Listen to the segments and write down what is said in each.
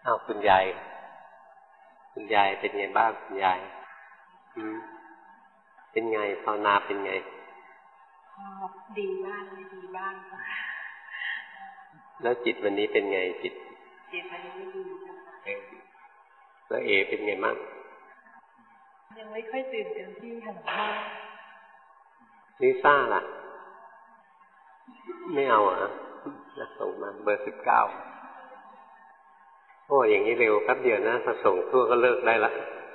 อ้าวคุณยายเป็นไงบ้างคุณยายเป็นไงภาวนาเป็นไงดีบ้างไม่ดีบ้างแล้วจิตวันนี้เป็นไงจิตวันนี้ไม่ดีแล้วเป็นไงบ้างยังไม่ค่อยตื่นเต็มที่ค่ะลิซ่าล่ะไม่เอาจะส่งมาเบอร์19โอ้อย่างนี้เร็วแป๊บเดียวนะถ้าส่งทั่วก็เลิกได้ละ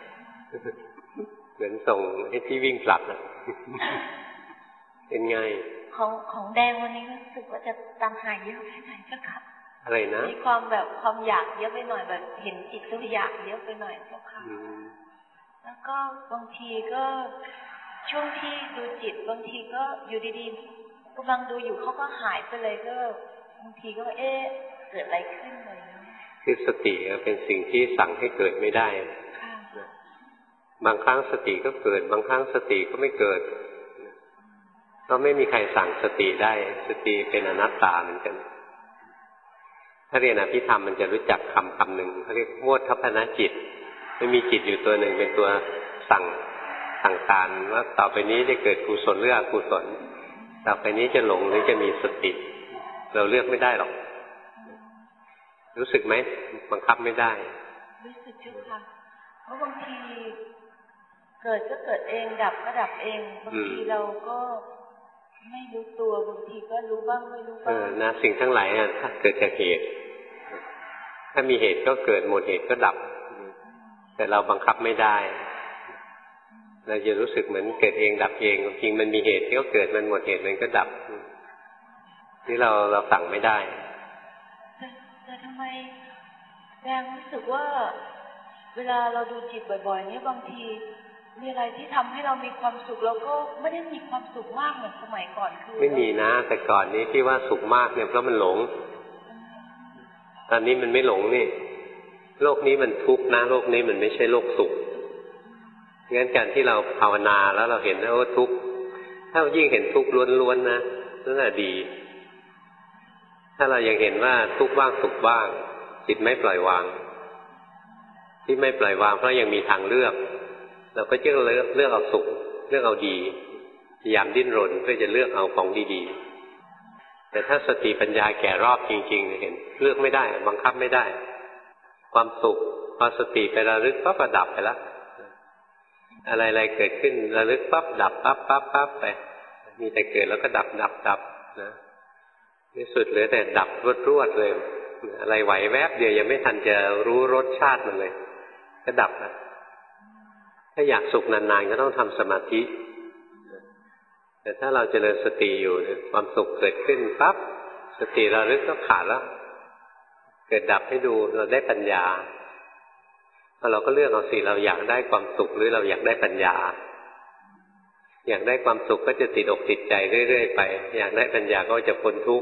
เหมือนส่งให้ที่วิ่งกลับนะเป็นไงของแดงวันนี้รู้สึกว่าจะตามหายเยอะไปหน่อยเจ้าค่ะอะไรนะมีความแบบความอยากเยอะไปหน่อยแบบเห็นจิตก็อยากเยอะไปหน่อยเจ้าค่ะแล้วก็บางทีก็ช่วงที่ดูจิตบางทีก็อยู่ดีๆกำลังดูอยู่เขาก็หายไปเลยก็บางทีก็เกิดอะไรขึ้นเลยคือสติเป็นสิ่งที่สั่งให้เกิดไม่ได้บางครั้งสติก็เกิดบางครั้งสติก็ไม่เกิดก็ไม่มีใครสั่งสติได้สติเป็นอนัตตาเหมือนกันถ้าเรียนอภิธรรมมันจะรู้จักคำหนึ่งเขาเรียกโมททัพพนจิตไม่มีจิตอยู่ตัวหนึ่งเป็นตัวสั่งการว่าต่อไปนี้จะเกิดกุศลหรืออกุศลต่อไปนี้จะหลงหรือจะมีสติเราเลือกไม่ได้หรอกรู้สึกไหมบังคับไม่ได้รู้สึกจุ๊บค่ะเพราะบางทีเกิดก็เกิดเองดับก็ดับเองบางทีเราก็ไม่รู้ตัวบางทีก็รู้บ้างไม่รู้บ้างนะสิ่งทั้งหลายถ้าเกิดจากเหตุถ้ามีเหตุก็เกิดหมดเหตุก็ดับแต่เราบังคับไม่ได้เราจะรู้สึกเหมือนเกิดเองดับเองจริงมันมีเหตุก็เกิดมันหมดเหตุมันก็ดับนี่เราสั่งไม่ได้แต่ทำไมแดงรู้สึกว่าเวลาเราดูจิตบ่อยๆนี่บางทีมีอะไรที่ทำให้เรามีความสุขเราก็ไม่ได้มีความสุขมากเหมือนสมัยก่อนคือไม่มีนะแต่ก่อนนี้ที่ว่าสุขมากเนี่ยเพราะมันหลงตอนนี้มันไม่หลงนี่โลกนี้มันทุกข์นะโลกนี้มันไม่ใช่โลกสุขงั้นการที่เราภาวนาแล้วเราเห็นว่าทุกข์ถ้ายิ่งเห็นทุกข์ล้วนๆนะนั่นแหละดีถ้าเรายังเห็นว่าทุกข์บ้างสุขบ้างจิตไม่ปล่อยวางที่ไม่ปล่อยวางเพราะยังมีทางเลือกเราก็จะเลือกเอาสุขเลือกเอาดีพยายามดิ้นรนเพื่อจะเลือกเอาของดีๆแต่ถ้าสติปัญญาแก่รอบจริงๆเห็นเลือกไม่ได้บังคับไม่ได้ความสุขพอสติไประลึกปั๊บก็ดับไปแล้วอะไรๆเกิดขึ้นระลึกปั๊บดับปั๊บไปมีแต่เกิดแล้วก็ดับนะที่สุดเหลือแต่ดับรวดเลยอะไรไหวแวบเดียวยังไม่ทันจะรู้รสชาติมันเลยก็ดับนะถ้าอยากสุขนานๆก็ต้องทำสมาธิแต่ถ้าเราเจริญสติอยู่ความสุขเกิดขึ้นปั๊บสติระลึกก็ขาดแล้วเกิดดับให้ดูเราได้ปัญญาพอเราก็เลือกเอาสิเราอยากได้ความสุขหรือเราอยากได้ปัญญาอยากได้ความสุขก็จะติดอกติดใจเรื่อยๆไปอยากได้ปัญญาก็จะพ้นทุกข์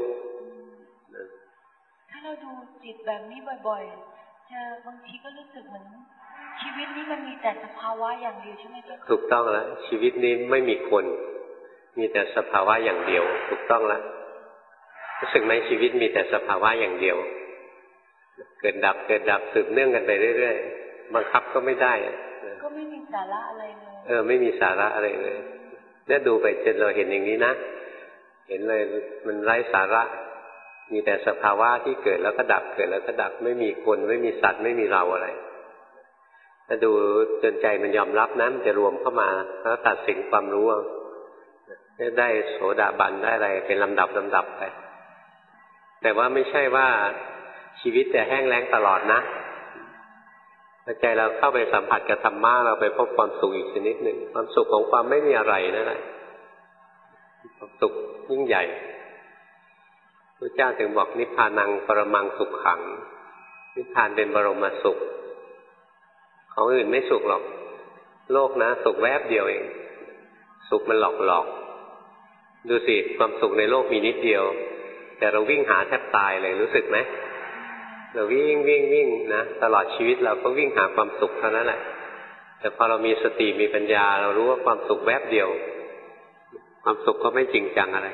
ถ้าเราดูจิตแบบนี้บ่อยๆจะบางทีก็รู้สึกเหมือนชีวิตนี้มันมีแต่สภาวะอย่างเดียวใช่ไหมเจ้าค่ะถูกต้องแล้วชีวิตนี้ไม่มีคนมีแต่สภาวะอย่างเดียวถูกต้องแล้วรู้สึกไหมชีวิตมีแต่สภาวะอย่างเดียวเกิดดับสืบเนื่องกันไปเรื่อยๆบังคับก็ไม่ได้ก็ไม่มีสาระอะไรเลยไม่มีสาระอะไรเลยเนี่ยดูไปจนเราเห็นอย่างนี้นะเห็นเลยมันไร้สาระมีแต่สภาวะที่เกิดแล้วก็ดับเกิดแล้วก็ดับไม่มีคนไม่มีสัตว์ไม่มีเราอะไรถ้าดูจนใจมันยอมรับนะมันจะรวมเข้ามาแล้วตัดสินความรู้ได้โสดาบันได้อะไรเป็นลำดับไปแต่ว่าไม่ใช่ว่าชีวิตจะแห้งแล้งตลอดนะใจเราเข้าไปสัมผัสกับธรรมะเราไปพบความสุขอีกชนิดหนึ่งความสุขของความไม่มีอะไรนั่นแหละความสุขยิ่งใหญ่พระเจ้าถึงบอกนิพพานังปรมังสุขขังนิพพานเป็นบรมสุขของอื่นไม่สุขหรอกโลกนะสุขแวบเดียวเองสุขมันหลอกดูสิความสุขในโลกมีนิดเดียวแต่เราวิ่งหาแทบตายเลยรู้สึกไหมเราวิ่งนะตลอดชีวิตเราก็วิ่งหาความสุขเท่านั้นแหละแต่พอเรามีสติมีปัญญาเรารู้ว่าความสุขแวบเดียวความสุขก็ไม่จริงจังอะไร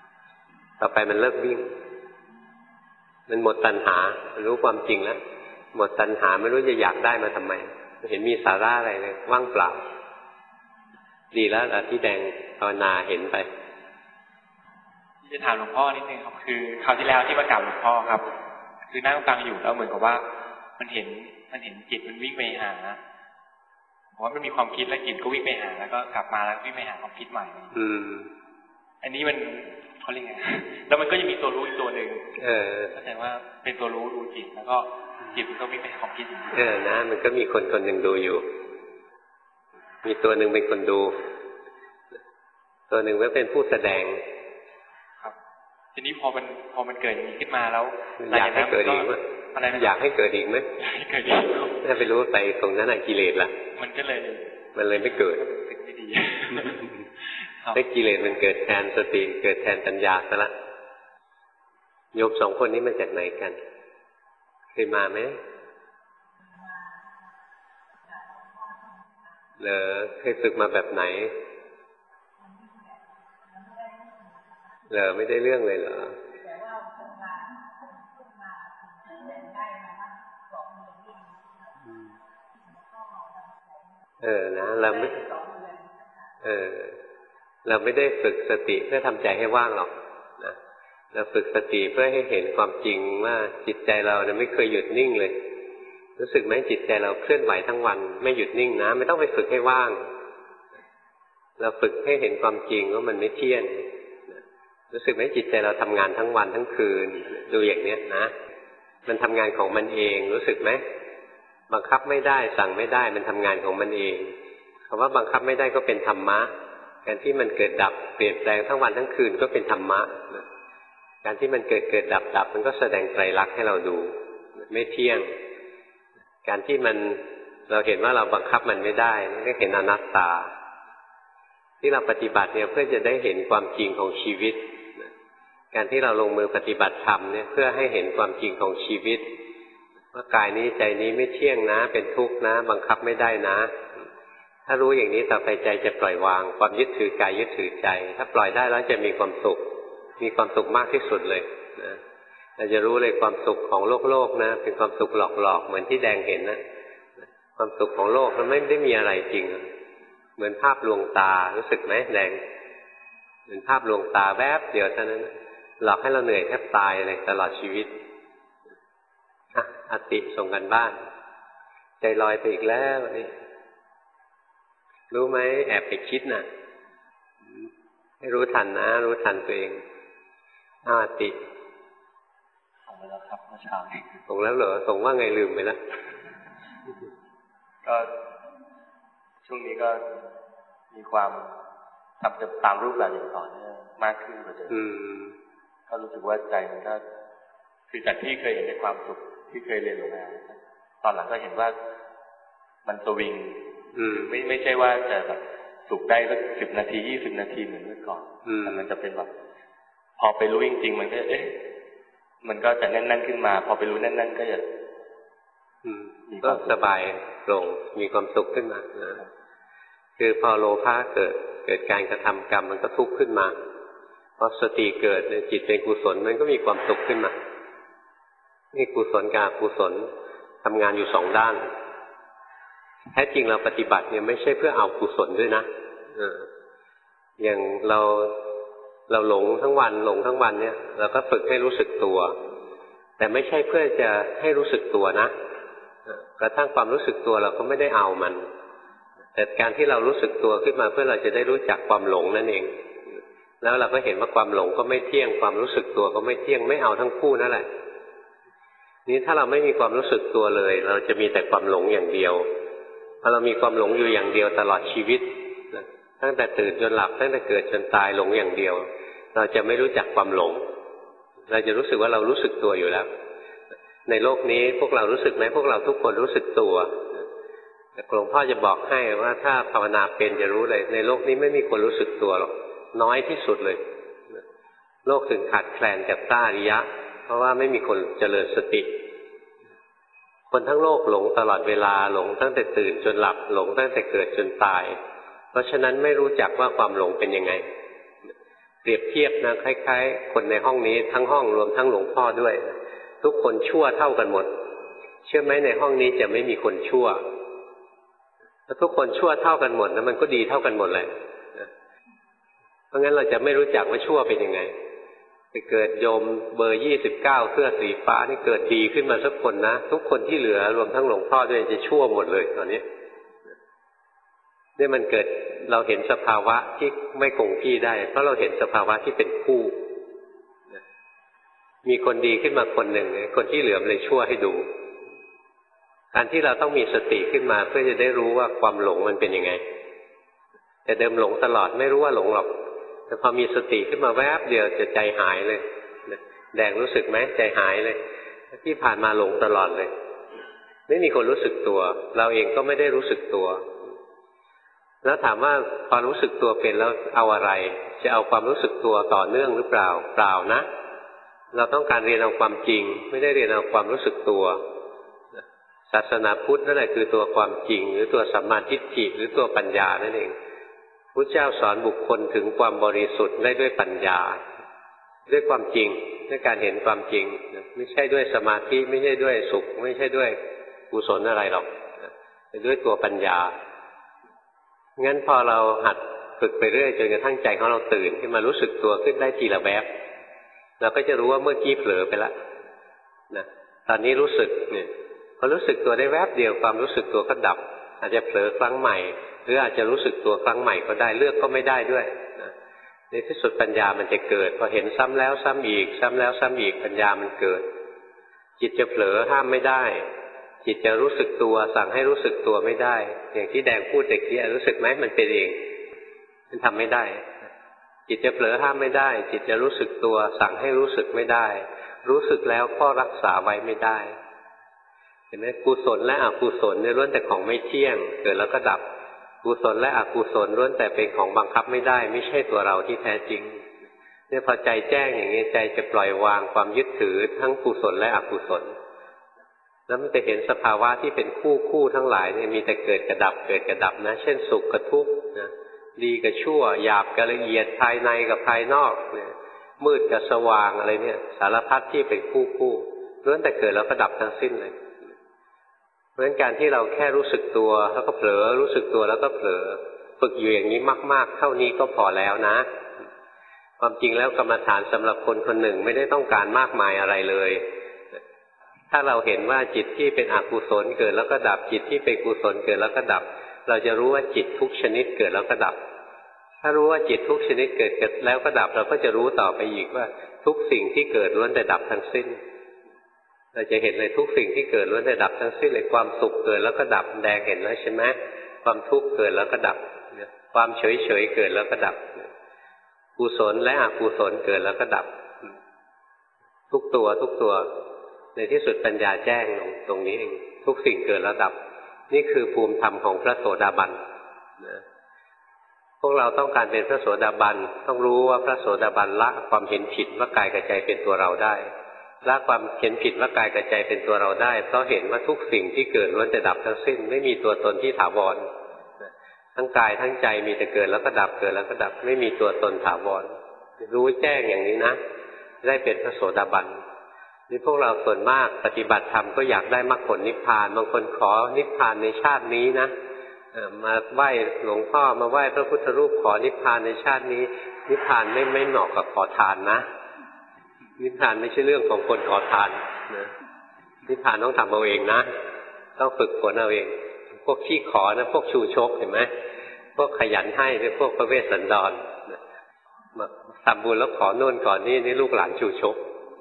ต่อไปมันเลิกวิ่งมันหมดตัณหารู้ความจริงแล้วหมดตัณหาไม่รู้จะอยากได้มาทำไมเห็นมีสาระอะไรเลยว่างเปล่าดีแล้วที่แดงภาวนาเห็นไปจะถามหลวงพ่อนิดนึงครับคือคราวที่แล้วที่มากราบหลวงพ่อครับคือนั่งฟังอยู่แล้วเหมือนกับว่ามันเห็นจิตมันวิ่งไปหาผมว่ามันมีความคิดแล้วจิตก็วิ่งไปหาแล้วก็กลับมาแล้ววิ่งไปหาความคิดใหม่อันนี้มันเขาเรียกไงแล้วมันก็จะมีตัวรู้อีกตัวหนึ่งเข้าใจว่าเป็นตัวรู้จิตแล้วก็จิตมันก็วิ่งไปหาความคิดนะมันก็มีคนหนึ่งดูอยู่มีตัวหนึ่งเป็นคนดูตัวหนึ่งก็เป็นผู้แสดงครับทีนี้พอมันเกิดอย่างนี้ขึ้นมาแล้วอยากให้เกิดอีกไหมอยากให้เกิดอีกไหมเกิดอีกถ้าไปรู้ไปตรงนั้นกิเลสละมันก็เลยไม่เกิดไม่ดีถ้ากิเลสมันเกิดแทนสติเกิดแทนปัญญาซะละโยมสองคนนี้มาจากไหนกันเคยมาไหมเหรอเคยฝึกมาแบบไหนเหรอไม่ได้เรื่องเลยเหรอนะเราไม่ได้ฝึกสติเพื่อทำใจให้ว่างหรอกนะเราฝึกสติเพื่อให้เห็นความจริงว่าจิตใจเราเนี่ยไม่เคยหยุดนิ่งเลยรู้สึกไหมจิตใจเราเคลื่อนไหวทั้งวันไม่หยุดนิ่งนะไม่ต้องไปฝึกให้ว่างเราฝึกให้เห็นความจริงว่ามันไม่เที่ยงรู้สึกไหมจิตใจเราทำงานทั้งวันทั้งคืนดูอย่างเนี้ยนะมันทำงานของมันเองรู้สึกไหมบังคับไม่ได้สั่งไม่ได้มันทำงานของมันเองคำว่าบังคับไม่ได้ก็เป็นธรรมะการที่มันเกิดดับเปลี่ยนแปลงทั้งวันทั้งคืนก็เป็นธรรมะการที่มันเกิดดับมันก็แสดงไตรลักษณ์ให้เราดูไม่เที่ยงการที่เราเห็นว่าเราบังคับมันไม่ได้นั่นก็เห็นอนัตตาที่เราปฏิบัติเนี่ยเพื่อจะได้เห็นความจริงของชีวิตการที่เราลงมือปฏิบัติธรรมเนี่ยเพื่อให้เห็นความจริงของชีวิตว่ากายนี้ใจนี้ไม่เที่ยงนะเป็นทุกข์นะบังคับไม่ได้นะถ้ารู้อย่างนี้ต่อไปใจจะปล่อยวางความยึดถือกายยึดถือใจถ้าปล่อยได้แล้วจะมีความสุขมากที่สุดเลยนะเราจะรู้เลยความสุขของโลกนะเป็นความสุขหลอกๆเหมือนที่แดงเห็นนะความสุขของโลกมันไม่ได้มีอะไรจริงเหมือนภาพลวงตารู้สึกไหมแดงเหมือนภาพลวงตาแวบเดียวเท่านั้นหลอกให้เราเหนื่อยแทบตายเลยตลอดชีวิตอติส่งกันบ้านใจลอยไปอีกแล้วนี่รู้ไหมแอบไปคิดน่ะให้รู้ทันนะรู้ทันตัวเองอติส่งไปแล้วครับเมื่อเช้าส่งแล้วเหรอส่งว่าไงลืมไปแล้วก็ช่วงนี้ก็มีความทำตามรูปแบบอย่างต่อเนื่องมากขึ้นกว่าเดิมก็รู้สึกว่าใจมันก็คือจากที่เคยเห็นในความสุขที่เคยเรียนรู้มาตอนหลังก็เห็นว่ามันสวิงไม่ใช่ว่าจะแบบสุขได้สัก10 นาที20 นาทีเหมือนเมื่อก่อนแต่มันจะเป็นแบบพอไปรู้จริงๆมันก็มันก็จะแน่นๆขึ้นมาพอไปรู้แน่นๆก็จะก็สบายโปร่งมีความสุขขึ้นมานะคือพอโลภะเกิดการกระทำกรรมมันก็ทุกข์ขึ้นมาพอสติเกิดจิตเป็นกุศลมันก็มีความสุขขึ้นมานี่กุศลกับอกุศลทำงานอยู่2 ด้านแท้จริงเราปฏิบัติเนี่ยไม่ใช่เพื่อเอากุศลด้วยนะอย่างเราหลงทั้งวันเนี่ยเราก็ฝึกให้รู้สึกตัวแต่ไม่ใช่เพื่อจะให้รู้สึกตัวนะกระทั่งความรู้สึกตัวเราก็ไม่ได้เอามันแต่การที่เรารู้สึกตัวขึ้นมาเพื่อเราจะได้รู้จักความหลงนั่นเองแล้วเราก็เห็นว่าความหลงก็ไม่เที่ยงความรู้สึกตัวก็ไม่เที่ยงไม่เอาทั้งคู่นั่นแหละนี้ถ้าเราไม่มีความรู้สึกตัวเลยเราจะมีแต่ความหลงอย่างเดียวพอเรามีความหลงอยู่อย่างเดียวตลอดชีวิตตั้งแต่ตื่นจนหลับตั้งแต่เกิดจนตายหลงอย่างเดียวเราจะไม่รู้จักความหลงเราจะรู้สึกว่าเรารู้สึกตัวอยู่แล้วในโลกนี้พวกเรารู้สึกไหมพวกเราทุกคนรู้สึกตัวแต่หลวงพ่อจะบอกให้ว่าถ้าภาวนาเป็นจะรู้เลยในโลกนี้ไม่มีคนรู้สึกตัวหรอกน้อยที่สุดเลยโลกถึงขาดแคลนจากต้าริยะเพราะว่าไม่มีคนเจริญสติคนทั้งโลกหลงตลอดเวลาหลงตั้งแต่ตื่นจนหลับหลงตั้งแต่เกิดจนตายเพราะฉะนั้นไม่รู้จักว่าความหลงเป็นยังไงเปรียบเทียบนะคล้ายๆคนในห้องนี้ทั้งห้องรวมทั้งหลวงพ่อด้วยทุกคนชั่วเท่ากันหมดชื่อไหมในห้องนี้จะไม่มีคนชั่วถ้าทุกคนชั่วเท่ากันหมดนะมันก็ดีเท่ากันหมดเลยเพราะงั้นเราจะไม่รู้จักว่าชั่วเป็นยังไงไปเกิดโยมเบอร์29เสื้อสีฟ้านี่เกิดดีขึ้นมาสักคนนะทุกคนที่เหลือรวมทั้งหลวงพ่อด้วยจะชั่วหมดเลยตอนนี้นี่มันเกิดเราเห็นสภาวะที่ไม่คงที่ได้เพราะเราเห็นสภาวะที่เป็นคู่มีคนดีขึ้นมาคนหนึ่งคนที่เหลือเลยชั่วให้ดูการที่เราต้องมีสติขึ้นมาเพื่อจะได้รู้ว่าความหลงมันเป็นยังไงแต่เดิมหลงตลอดไม่รู้ว่าหลงหรอกแต่พอมีสติขึ้นมาแวบเดียวจะใจหายเลยแดงรู้สึกไหมใจหายเลยที่ผ่านมาหลงตลอดเลยไม่มีคนรู้สึกตัวเราเองก็ไม่ได้รู้สึกตัวแล้วถามว่าพอรู้สึกตัวเป็นแล้วเอาอะไรจะเอาความรู้สึกตัวต่อเนื่องหรือเปล่าเปล่านะเราต้องการเรียนเอาความจริงไม่ได้เรียนเอาความรู้สึกตัวศาสนาพุทธนั่นแหละคือตัวความจริงหรือตัวสัมมาทิฏฐิหรือตัวปัญญานั่นเองพุทธเจ้าสอนบุคคลถึงความบริสุทธิ์ได้ด้วยปัญญาด้วยความจริงด้วยการเห็นความจริงไม่ใช่ด้วยสมาธิไม่ใช่ด้วยสุขไม่ใช่ด้วยกุศลอะไรหรอกแต่ด้วยตัวปัญญางั้นพอเราหัดฝึกไปเรื่อยจนกระทั่งใจของเราตื่นขึ้นมารู้สึกตัวขึ้นได้ทีละแวบเราก็จะรู้ว่าเมื่อกี้เผลอไปแล้วนะตอนนี้รู้สึกเนี่ยพอรู้สึกตัวได้แวบเดียวความรู้สึกตัวก็ดับอาจจะเผลอครั้งใหม่หรืออาจจะรู้สึกตัวครั้งใหม่ก็ได้เลือกก็ไม่ได้ด้วยนะในที่สุดปัญญามันจะเกิดพอเห็นซ้ำแล้วซ้ำอีกซ้ำแล้วซ้ำอีกปัญญามันเกิดจิตจะเผลอห้ามไม่ได้จิตจะรู้สึกตัวสั่งให้รู้สึกตัวไม่ได้อย่างที่แดงพูดตะกี้รู้สึกไหมมันเป็นเองมันทำไม่ได้จิตจะเผลอห้ามไม่ได้จิตจะรู้สึกตัวสั่งให้รู้สึกไม่ได้รู้สึกแล้วก็รักษาไว้ไม่ได้เห็นไหมกุศลและอกุศลเนี่ยล้วนแต่ของไม่เที่ยงเกิดแล้วก็ดับกุศลและอกุศลล้วนแต่เป็นของบังคับไม่ได้ไม่ใช่ตัวเราที่แท้จริงเนี่ยพอใจแจ้งอย่างนี้ใจจะปล่อยวางความยึดถือทั้งกุศลและอกุศลแล้วมันจะเห็นสภาวะที่เป็นคู่ทั้งหลายเนี่ยมีแต่เกิดกระดับเกิดกระดับนะเช่นสุขกับทุกข์นะดีกับชั่วหยาบกับละเอียดภายในกับภายนอกเนี่ยมืดกับสว่างอะไรเนี่ยสารพัดที่เป็นคู่ล้วนแต่เกิดแล้วก็ดับทั้งสิ้นเลยเพราะฉะนั้นการที่เราแค่รู้สึกตัวแล้วก็เผลอรู้สึกตัวแล้วก็เผลอฝึกอยู่อย่างนี้มากๆเท่านี้ก็พอแล้วนะความจริงแล้วกรรมฐานสำหรับคนคนหนึ่งไม่ได้ต้องการมากมายอะไรเลยถ้าเราเห็นว่าจิตที่เป็นอกุศลเกิดแล้วก็ดับจิตที่เป็นกุศลเกิดแล้วก็ดับเราจะรู้ว่าจิตทุกชนิดเกิดแล้วก็ดับถ้ารู้ว่าจิตทุกชนิดเกิดแล้วก็ดับเราก็จะรู้ต่อไปอีกว่าทุกสิ่งที่เกิดล้วนแต่ดับทั้งสิ้นเราจะเห็นเลยทุกสิ่งที่เกิดล้วนแต่ดับทั้งสิ้นเลยความสุขเกิดแล้วก็ดับแดงเห็นแล้วใช่ไหมความทุกข์เกิดแล้วก็ดับความเฉยเกิดแล้วก็ดับกุศลและอกุศลเกิดแล้วก็ดับทุกตัวในที่สุดปัญญาแจ้งตรงนี้เองทุกสิ่งเกิดแล้วดับนี่คือภูมิธรรมของพระโสดาบันนะพวกเราต้องการเป็นพระโสดาบันต้องรู้ว่าพระโสดาบันละความเห็นผิดว่ากายกับใจเป็นตัวเราได้ละความเห็นผิดว่ากายกับใจเป็นตัวเราได้เพราะเห็นว่าทุกสิ่งที่เกิดล้วนแต่ดับทั้งสิ้นไม่มีตัวตนที่ถาวรทั้งกายทั้งใจมีแต่เกิดแล้วก็ดับเกิดแล้วก็ดับไม่มีตัวตนถาวรรู้แจ้งอย่างนี้นะได้เป็นพระโสดาบันนี่พวกเราส่วนมากปฏิบัติธรรมก็อยากได้มรรคผลนิพพานบางคนขอนิพพานในชาตินี้นะมาไหว้หลวงพ่อมาไหว้พระพุทธรูปขอนิพพานในชาตินี้นิพพานไม่เหมาะกับขอทานนะนิพพานไม่ใช่เรื่องของคนขอทานนะนิพพานต้องทำเอาเองนะต้องฝึกฝนเอาเองพวกขี้ขอนะพวกชูชกเห็นไหมพวกขยันให้พวกพระเวสสันดรมาทำบุญแล้วขอโน่นขอนี่ลูกหลานชูชก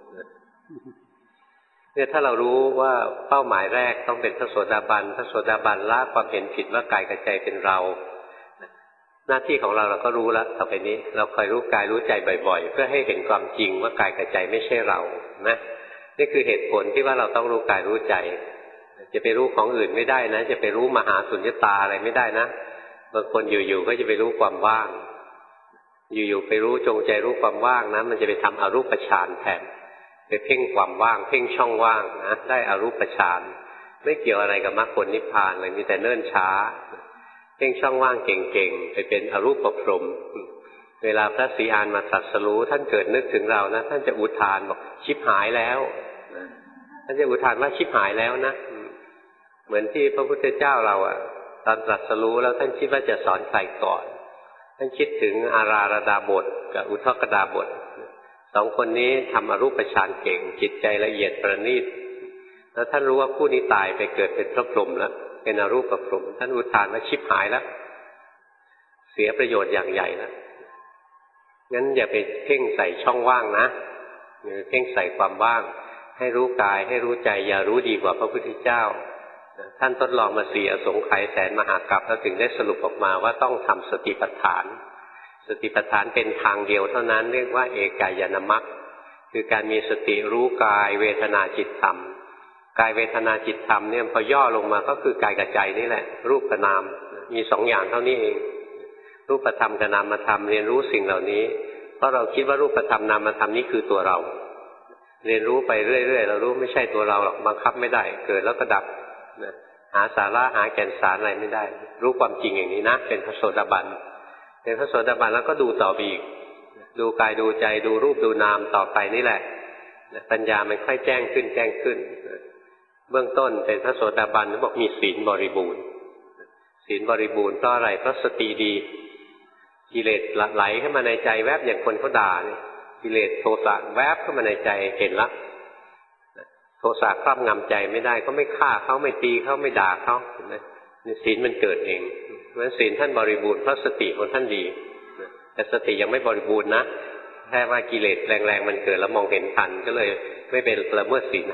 เนี่ยถ้าเรารู้ว่าเป้าหมายแรกต้องเป็นพระโสดาบันละความเห็นผิดว่ากายกับใจเป็นเราหน้าที่ของเราก็รู้แล้วต่อไปนี้เราคอยรู้กายรู้ใจบ่อยๆเพื่อให้เห็นความจริงว่ากายกับใจไม่ใช่เรานะนี่คือเหตุผลที่ว่าเราต้องรู้กายรู้ใจจะไปรู้ของอื่นไม่ได้นะจะไปรู้มหาสุญญตาอะไรไม่ได้นะบางคนอยู่ๆก็จะไปรู้ความว่างอยู่ๆไปรู้จงใจรู้ความว่างนะมันจะไปทำอรูปฌานแทนไปเพ่งความว่างเพ่งช่องว่างนะได้อรูปฌานไม่เกี่ยวอะไรกับมรรคผลนิพพานเลยมีแต่เนิ่นช้าเพ่งช่องว่างเก่งๆไปเป็นอรูปพรหมเวลาพระศรีอานมาตรัสรู้ท่านเกิดนึกถึงเรานะท่านจะอุทานบอกชิบหายแล้วท่านจะอุทานว่าชิบหายแล้วนะเหมือนที่พระพุทธเจ้าเราตอนตรัสรู้แล้วท่านคิดว่าจะสอนใครก่อนท่านคิดถึงอาราระดาบทกับอุทกดาบทสองคนนี้ทำอรูปฌานเก่งจิตใจละเอียดประณีตแล้วท่านรู้ว่าผู้นี้ตายไปเกิดเป็นพระพรหมแล้วเป็นอรูปพรหมท่านอุทานว่าชิบหายแล้วเสียประโยชน์อย่างใหญ่แล้วงั้นอย่าไปเพ่งใส่ช่องว่างนะหรือเพ่งใส่ความว่างให้รู้กายให้รู้ใจอย่ารู้ดีกว่าพระพุทธเจ้าท่านทดลองมา4 อสงไขยแสนมหากาพย์แล้วถึงได้สรุปออกมาว่าต้องทำสติปัฏฐานสติปัฏฐานเป็นทางเดียวเท่านั้นเรียกว่าเอกายนมรรคคือการมีสติรู้กายเวทนาจิตธรรมกายเวทนาจิตธรรมเนี่ยพอย่อลงมาก็คือกายกับใจนี่แหละรูปกับนามมี2 อย่างเท่านี้เองรูปธรรมกับนามธรรมเรียนรู้สิ่งเหล่านี้เพราะเราคิดว่ารูปธรรมนามธรรมนี้คือตัวเราเรียนรู้ไปเรื่อยๆเรารู้ไม่ใช่ตัวเราหรอกบังคับไม่ได้เกิดแล้วก็ดับหาสาระหาแก่นสารอะไรไม่ได้รู้ความจริงอย่างนี้นะเป็นพระโสดาบันเป็นพระโสดาบันแล้วก็ดูต่อไปอีกดูกายดูใจดูรูปดูนามต่อไปนี่แหละปัญญามันค่อยแจ้งขึ้นแจ้งขึ้นเบื้องต้นเป็นพระโสดาบันบอกมีศีลบริบูรณ์ศีลบริบูรณ์เพราะอะไรเพราะสติดีกิเลสไหลเข้ามาในใจแวบอย่างคนเขาด่าเนี่ยกิเลสโทสะแวบเข้ามาในใจเห็นละโทสะครอบงำใจไม่ได้ก็ไม่ฆ่าเขาไม่ตีเขาไม่ด่าเขาเห็นไหมศีลมันเกิดเองเพราะฉะนั้นศีลท่านบริบูรณ์เพราะสติของท่านดีแต่สติยังไม่บริบูรณ์นะแค่ว่ากิเลสแรงๆมันเกิดแล้วมองเห็นทันก็เลยไม่เป็นละเมิดศีล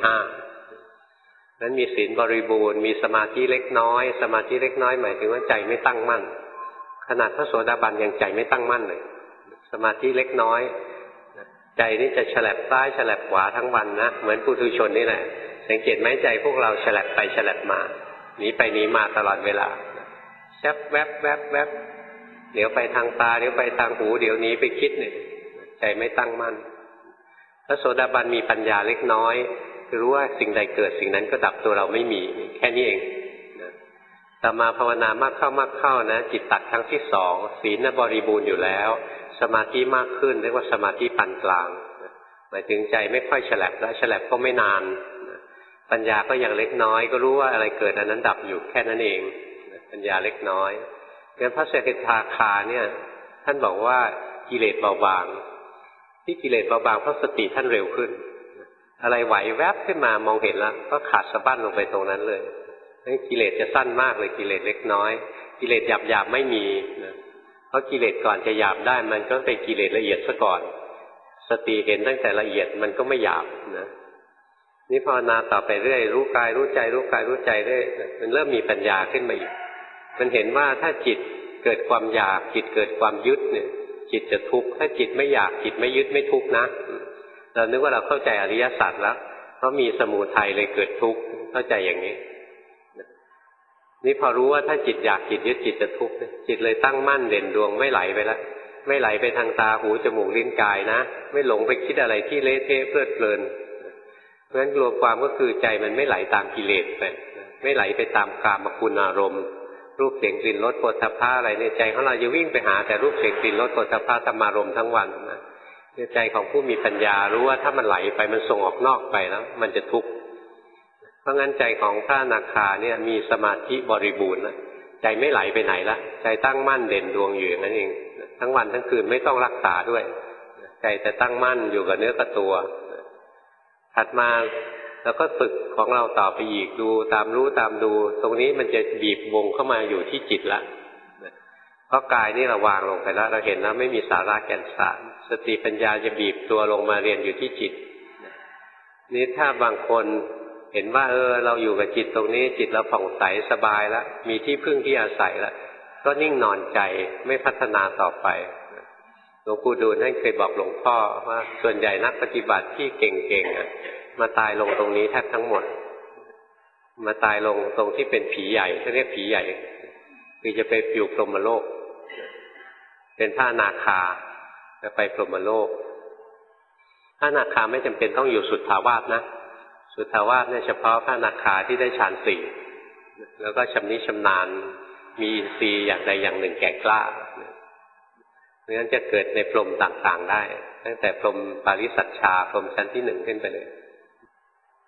5นั้นมีศีลบริบูรณ์มีสมาธิเล็กน้อยสมาธิเล็กน้อยหมายถึงว่าใจไม่ตั้งมั่นขนาดพระโสดาบันยังใจไม่ตั้งมั่นเลยสมาธิเล็กน้อยใจนี่จะฉลับซ้ายฉลับขวาทั้งวันนะเหมือนปุถุชนนี่แหละสังเกตไหมใจพวกเราฉลับไปฉลับมาหนีไปหนีมาตลอดเวลาแวบแวบแวบแวบเดี๋ยวไปทางตาเดี๋ยวไปทางหูเดี๋ยวนี้ไปคิดเนี่ยใจไม่ตั้งมั่นพระโสดาบันมีปัญญาเล็กน้อยคือรู้ว่าสิ่งใดเกิดสิ่งนั้นก็ดับตัวเราไม่มีแค่นี้เองต่อมาภาวนามากเข้านะจิตตัดครั้งที่2ศีลบริบูรณ์อยู่แล้วสมาธิมากขึ้นเรียกว่าสมาธิปานกลางหมายถึงใจไม่ค่อยฉลับและฉลับก็ไม่นานปัญญาก็อย่างเล็กน้อยก็รู้ว่าอะไรเกิดอันนั้นดับอยู่แค่นั้นเองปัญญาเล็กน้อยงั้นพระสกิทาคาเนี่ยท่านบอกว่ากิเลสเบาบางที่กิเลสเบาบางเพราะสติท่านเร็วขึ้นอะไรไหวแวบขึ้นมามองเห็นแล้วก็ขาดสะบั้นลงไปตรงนั้นเลยกิเลสจะสั้นมากเลยกิเลสเล็กน้อยกิเลสหยาบไม่มีนะเพราะกิเลสก่อนจะหยาบได้มันก็เป็นกิเลสละเอียดซะก่อนสติเห็นตั้งแต่ละเอียดมันก็ไม่หยาบนะนี่ภาวนาต่อไปเรื่อยรู้กายรู้ใจรู้กายรู้ใจเรื่อยมันเริ่มมีปัญญาขึ้นมาอีกมันเห็นว่าถ้าจิตเกิดความอยากจิตเกิดความยึดเนี่ยจิตจะทุกข์ถ้าจิตไม่อยากจิตไม่ยึดไม่ทุกข์นะเรานึกว่าเราเข้าใจอริยสัจแล้วเพราะมีสมุทัยเลยเกิดทุกข์เข้าใจอย่างนี้นี่พอรู้ว่าถ้าจิตอยากจิตยึดจิตจะทุกข์จิตเลยตั้งมั่นเด่นดวงไม่ไหลไปแล้วไม่ไหลไปทางตาหูจมูกลิ้นกายนะไม่หลงไปคิดอะไรที่เละเทะเพลิดเพลินเพราะฉะนั้นรวมความก็คือใจมันไม่ไหลตามกิเลสไปไม่ไหลไปตามกามคุณอารมณ์รูปเสียงกลิ่นรสโผฏฐัพพะอะไรในใจของเราจะวิ่งไปหาแต่รูปเสียงกลิ่นรสโผฏฐัพพะธรรมารมณ์ทั้งวันนะใจของผู้มีปัญญารู้ว่าถ้ามันไหลไปมันส่งออกนอกไปแล้วมันจะทุกข์เพราะงั้นใจของพระอนาคาเนี่ยมีสมาธิบริบูรณ์แล้วใจไม่ไหลไปไหนละใจตั้งมั่นเด่นดวงอยู่อย่างนั้นเองทั้งวันทั้งคืนไม่ต้องรักษาด้วยใจจะตั้งมั่นอยู่กับเนื้อกับตัวถัดมาแล้วก็ฝึกของเราต่อไปอีกดูตามรู้ตามดูตรงนี้มันจะบีบวงเข้ามาอยู่ที่จิตละเพราะกายนี่เราวางลงไปแล้วเราเห็นแล้วไม่มีสาระแก่นสารสติปัญญาจะบีบตัวลงมาเรียนอยู่ที่จิตนี่ถ้าบางคนเห็นว่าเราอยู่กับจิตตรงนี้จิตเราผ่องใสสบายแล้วมีที่พึ่งที่อาศัยแล้วก็นิ่งนอนใจไม่พัฒนาต่อไปหลวงปู่ดูลท่านเคยบอกหลวงพ่อว่าส่วนใหญ่นักปฏิบัติที่เก่งๆมาตายลงตรงนี้แทบทั้งหมดมาตายลงตรงที่เป็นผีใหญ่เขาเรียกผีใหญ่คือจะไปอยู่พรหมโลกเป็นพระอนาคาจะไปพรหมโลกพระอนาคาไม่จำเป็นต้องอยู่สุทธาวาสนะสุทธาวาสเนี่ยเฉพาะพระอนาคาที่ได้ฌาน4แล้วก็ชำนิชำนาญมีอินทรีย์อย่างใดอย่างหนึ่งแก่กล้าเพราะฉะนั้นจะเกิดในพรหมต่างๆได้ตั้งแต่พรหมปาริสัชชาพรหมชั้นที่1ขึ้นไปเลย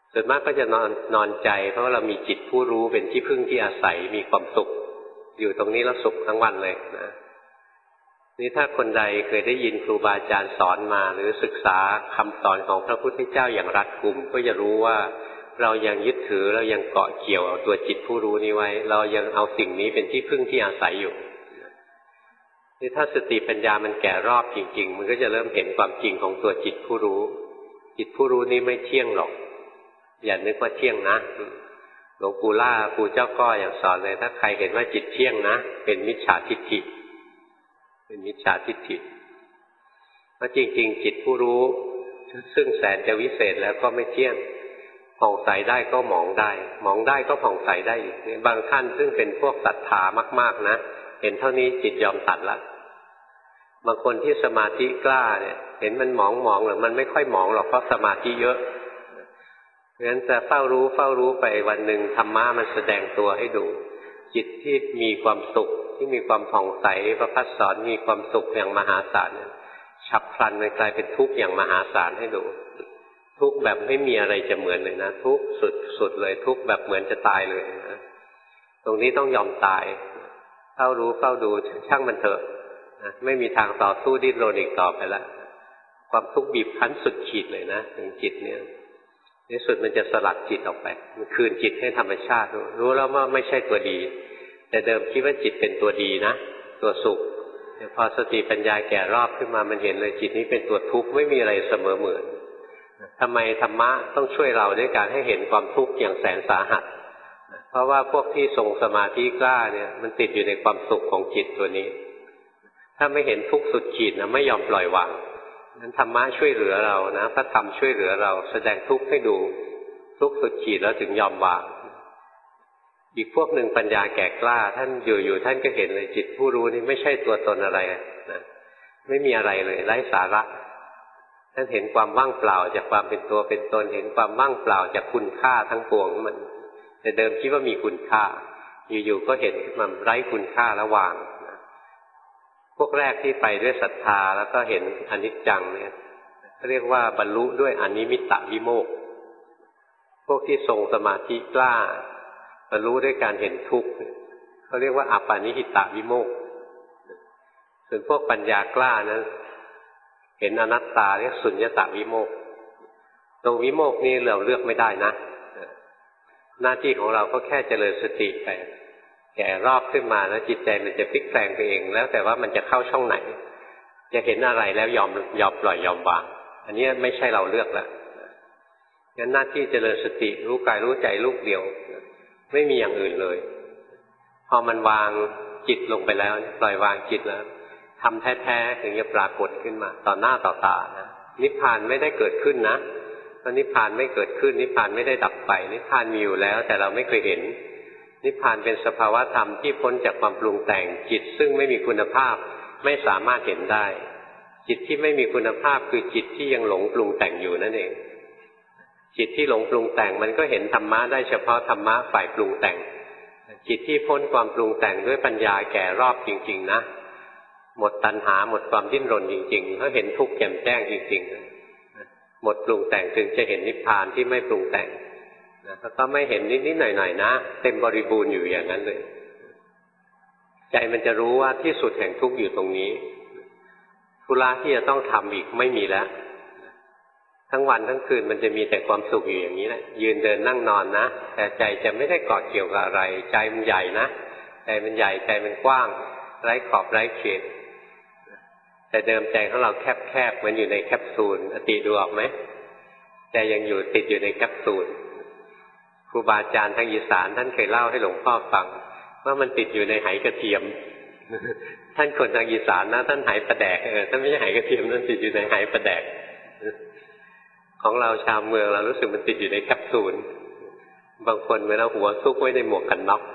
ส่วนมากก็จะนอนใจเพราะว่าเรามีจิตผู้รู้เป็นที่พึ่งที่อาศัยมีความสุขอยู่ตรงนี้แล้วสุขทั้งวันเลยนะนี่ถ้าคนใดเคยได้ยินครูบาอาจารย์สอนมาหรือศึกษาคำสอนของพระพุทธเจ้าอย่างรัดกุมก็จะรู้ว่าเรายังยึดถือเรายังเกาะเกี่ยวเอาตัวจิตผู้รู้นี้ไว้เรายังเอาสิ่งนี้เป็นที่พึ่งที่อาศัยอยู่นี่ถ้าสติปัญญามันแก่รอบจริงๆมันก็จะเริ่มเห็นความจริงของตัวจิตผู้รู้จิตผู้รู้นี้ไม่เที่ยงหรอกอย่านึกว่าเที่ยงนะหลวงปู่ล่าปู่เจ้าก้ออย่างสอนเลยถ้าใครเห็นว่าจิตเที่ยงนะเป็นมิจฉาทิฏฐิเป็นมิจฉาทิฏฐิเพราะจริงๆจิตผู้รู้ซึ่งแสนจะวิเศษแล้วก็ไม่เที่ยงผ่องใสได้ก็หมองได้หมองได้ก็ผ่องใสได้อีกบางท่านซึ่งเป็นพวกศรัทธามากๆนะเห็นเท่านี้จิตยอมตัดละบางคนที่สมาธิกล้าเนี่ยเห็นมันหมองหรือมันไม่ค่อยหมองหรอกเพราะสมาธิเยอะงั้นจะเฝ้ารู้ไปวันหนึ่งธรรมะมันแสดงตัวให้ดูจิตที่มีความสุขที่มีความผ่องใสประภัสสรมีความสุขอย่างมหาศาลฉับพลันมันกลายเป็นทุกข์อย่างมหาศาลให้ดูทุกข์แบบไม่มีอะไรจะเหมือนเลยนะทุกข์สุดเลยทุกข์แบบเหมือนจะตายเลยนะตรงนี้ต้องยอมตายเฝ้าดูช่างมันเถอะนะไม่มีทางต่อสู้ดิ้นรนอีกต่อไปแล้วความทุกข์บีบคั้นสุดขีดเลยนะถึงจิตเนี่ยในสุดมันจะสลัดจิตออกไปมันคืนจิตให้ธรรมชาติรู้แล้วว่าไม่ใช่ตัวดีแต่เดิมคิดว่าจิตเป็นตัวดีนะตัวสุขแต่พอสติปัญญาแก่รอบขึ้นมามันเห็นเลยจิตนี้เป็นตัวทุกข์ไม่มีอะไรเสมอเหมือนทำไมธรรมะต้องช่วยเราด้วยการให้เห็นความทุกข์อย่างแสนสาหัสเพราะว่าพวกที่ทรงสมาธิกล้าเนี่ยมันติดอยู่ในความสุขของจิตตัวนี้ถ้าไม่เห็นทุกข์สุดขีดนะไม่ยอมปล่อยวางนั้นธรรมะช่วยเหลือเรานะพระธรรมช่วยเหลือเราแสดงทุกข์ให้ดูทุกข์สุดขีดแล้วถึงยอมวางอีกพวกหนึ่งปัญญาแก่กล้าท่านอยู่ท่านก็เห็นเลยจิตผู้รู้นี่ไม่ใช่ตัวตนอะไรนะไม่มีอะไรเลยไร้สาระท่านเห็นความว่างเปล่าจากความเป็นตัวเป็นตนเห็นความว่างเปล่าจากคุณค่าทั้งปวงมันแต่เดิมคิดว่ามีคุณค่าอยู่ๆก็เห็นมันไร้คุณค่าแล้ววางพวกแรกที่ไปด้วยศรัทธาแล้วก็เห็นอนิจจังเนี่ยเรียกว่าบรรลุด้วยอนิมิตตวิโมกข์พวกที่ทรงสมาธิกล้าบรรลุด้วยการเห็นทุกข์เขาเรียกว่าอัปปานิหิตวิโมกข์ส่วนพวกปัญญากล้านั้นเห็นอนัตตาเรียกสุญญตวิโมกข์ตรงวิโมกข์นี้เราเลือกไม่ได้นะหน้าที่ของเราก็แค่เจริญสติไปแก่รอบขึ้นมาแล้วจิตใจมันจะพลิกแปลงไปเองแล้วแต่ว่ามันจะเข้าช่องไหนจะเห็นอะไรแล้วยอมปล่อยยอมวางอันนี้ไม่ใช่เราเลือกแล้วงั้นหน้าที่เจริญสติรู้กายรู้ใจลูกเดียวไม่มีอย่างอื่นเลยพอมันวางจิตลงไปแล้วปล่อยวางจิตแล้วทำแท้ๆถึงจะปรากฏขึ้นมาต่อหน้าต่อตานะนิพพานไม่ได้เกิดขึ้นนะตอนนิพพานไม่เกิดขึ้นนิพพานไม่ได้ดับไปนิพพานมีอยู่แล้วแต่เราไม่เคยเห็นนิพพานเป็นสภาวะธรรมที่พ้นจากความปรุงแต่งจิตซึ่งไม่มีคุณภาพไม่สามารถเห็นได้จิตที่ไม่มีคุณภาพคือจิตที่ยังหลงปรุงแต่งอยู่นั่นเองจิตที่หลงปรุงแต่งมันก็เห็นธรรมะได้เฉพาะธรรมะฝ่ายปรุงแต่งจิตที่พ้นความปรุงแต่งด้วยปัญญาแก่รอบจริงๆนะหมดตัณหาหมดความดิ้นรนจริงๆเขาเห็นทุกข์แจ่มแจ้งจริงๆหมดปรุงแต่งถึงจะเห็นนิพพานที่ไม่ปรุงแต่งแล้วก็ไม่เห็นนิดๆหน่อยๆนะเต็มบริบูรณ์อยู่อย่างนั้นเลยใจมันจะรู้ว่าที่สุดแห่งทุกข์อยู่ตรงนี้ธุระที่จะต้องทำอีกไม่มีแล้วทั้งวันทั้งคืนมันจะมีแต่ความสุขอยู่อย่างนี้แหละยืนเดินนั่งนอนนะแต่ใจจะไม่ได้เกาะเกี่ยวกับอะไรใจมันใหญ่นะใจมันใหญ่ใจมันกว้างไร้ขอบไร้เขตแต่เดิมใจของเราแคบๆเหมือนอยู่ในแคปซูลอติดูออกไหมใจยังอยู่ติดอยู่ในแคปซูลครูบาอาจารย์ทางอีสานท่านเคยเล่าให้หลวงพ่อฟังว่ามันติดอยู่ในไหกระเทียมท่านคนทางอีสานนะท่านไหปลาแดกท่านไม่ใช่ไหกระเทียมท่านติดอยู่ในไหปลาแดกของเราชาวเมืองเรารู้สึกมันติดอยู่ในแคปซูลบางคนเวลาหัวซุกไว้ในหมวกกันน็อก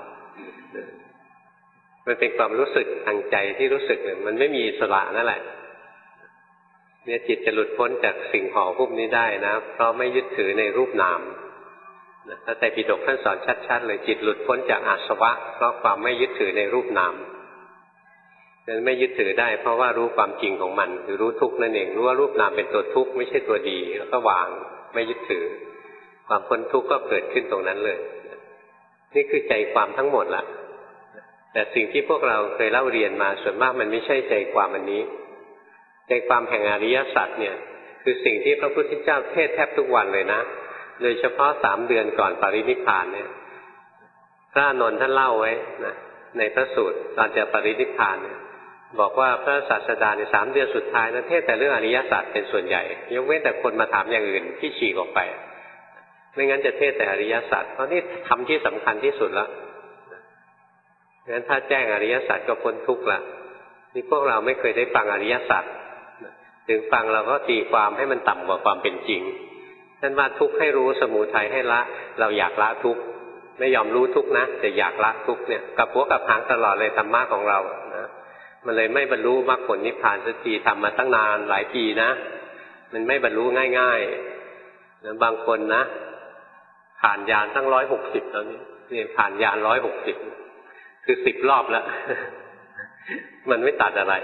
มันเป็นความรู้สึกทางใจที่รู้สึกมันไม่มีอิสระนั่นแหละเนี่ยจิตจะหลุดพ้นจากสิ่งห่อหุ้มนี้ได้นะเพราะไม่ยึดถือในรูปนามพระไตรปิฎกท่านสอนชัดๆเลยจิตหลุดพ้นจากอาสวะเพราะความไม่ยึดถือในรูปนามนั้นไม่ยึดถือได้เพราะว่ารู้ความจริงของมันคือรู้ทุกข์นั่นเองรู้ว่ารูปนามเป็นตัวทุกข์ไม่ใช่ตัวดีแล้วก็วางไม่ยึดถือความพ้นทุกข์ก็เกิดขึ้นตรงนั้นเลยนี่คือใจความทั้งหมดละแต่สิ่งที่พวกเราเคยเล่าเรียนมาส่วนมากมันไม่ใช่ใจความอันนี้ใจความแห่งอริยสัจเนี่ยคือสิ่งที่พระพุทธเจ้าเทศแทบทุกวันเลยนะโดยเฉพาะ3 เดือนก่อนปรินิพพานเนี่ยพระอานนท์ท่านเล่าไว้นะในพระสูตรตอนจะปรินิพพานเนี่ยบอกว่าพระศาสดาใน3 เดือนสุดท้ายนะเทศแต่เรื่องอริยสัจเป็นส่วนใหญ่ยกเว้นแต่คนมาถามอย่างอื่นที่ฉีกออกไปไม่งั้นจะเทศแต่อริยสัจเพราะนี่ทำที่สำคัญที่สุดแล้วงั้นถ้าแจ้งอริยสัจก็พ้นทุกข์ละนี่พวกเราไม่เคยได้ฟังอริยสัจถึงฟังเราก็ตีความให้มันต่ำกว่าความเป็นจริงท่านว่าทุกข์ให้รู้สมุทัยให้ละเราอยากละทุกข์ไม่ยอมรู้ทุกข์นะแต่อยากละทุกข์เนี่ยกับหัวกับหางตลอดเลยธรรมะของเรานะมันเลยไม่บรรลุมรรคผลนิพพานสักทีทำมาตั้งนานหลายปีนะมันไม่บรรลุง่ายๆแล้วบางคนนะผ่านญาณตั้ง160แล้วนี่ผ่านญาณ160คือ10 รอบแล้ว มันไม่ตัดอะไร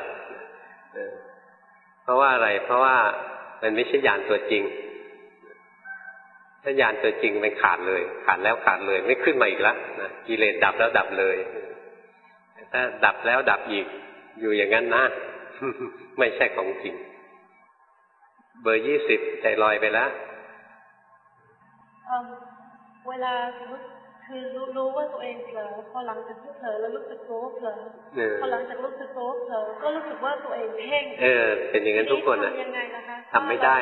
เพราะว่าอะไรเพราะว่ามันไม่ใช่ญาณตัวจริงถ้าญาณตัวจริงมันขาดเลยขาดแล้วขาดเลยไม่ขึ้นมาอีกแล้วนะกิเลสดับแล้วดับเลยถ้าดับแล้วดับอีกอยู่อย่างนั้นนะ ไม่ใช่ของจริงเบอร์20ใจลอยไปแล้วเวลาคือรู้ว่าตัวเองเผลอพอหลังจากที่เผลอแล้วรู้สึกตัวว่าเผลอพอหลังจากรู้สึกตัวว่าเผลอก็รู้สึกว่าตัวเองเพ่งเป็นอย่างนั้นทุกคนนะยังไงนะคะทำไม่ได้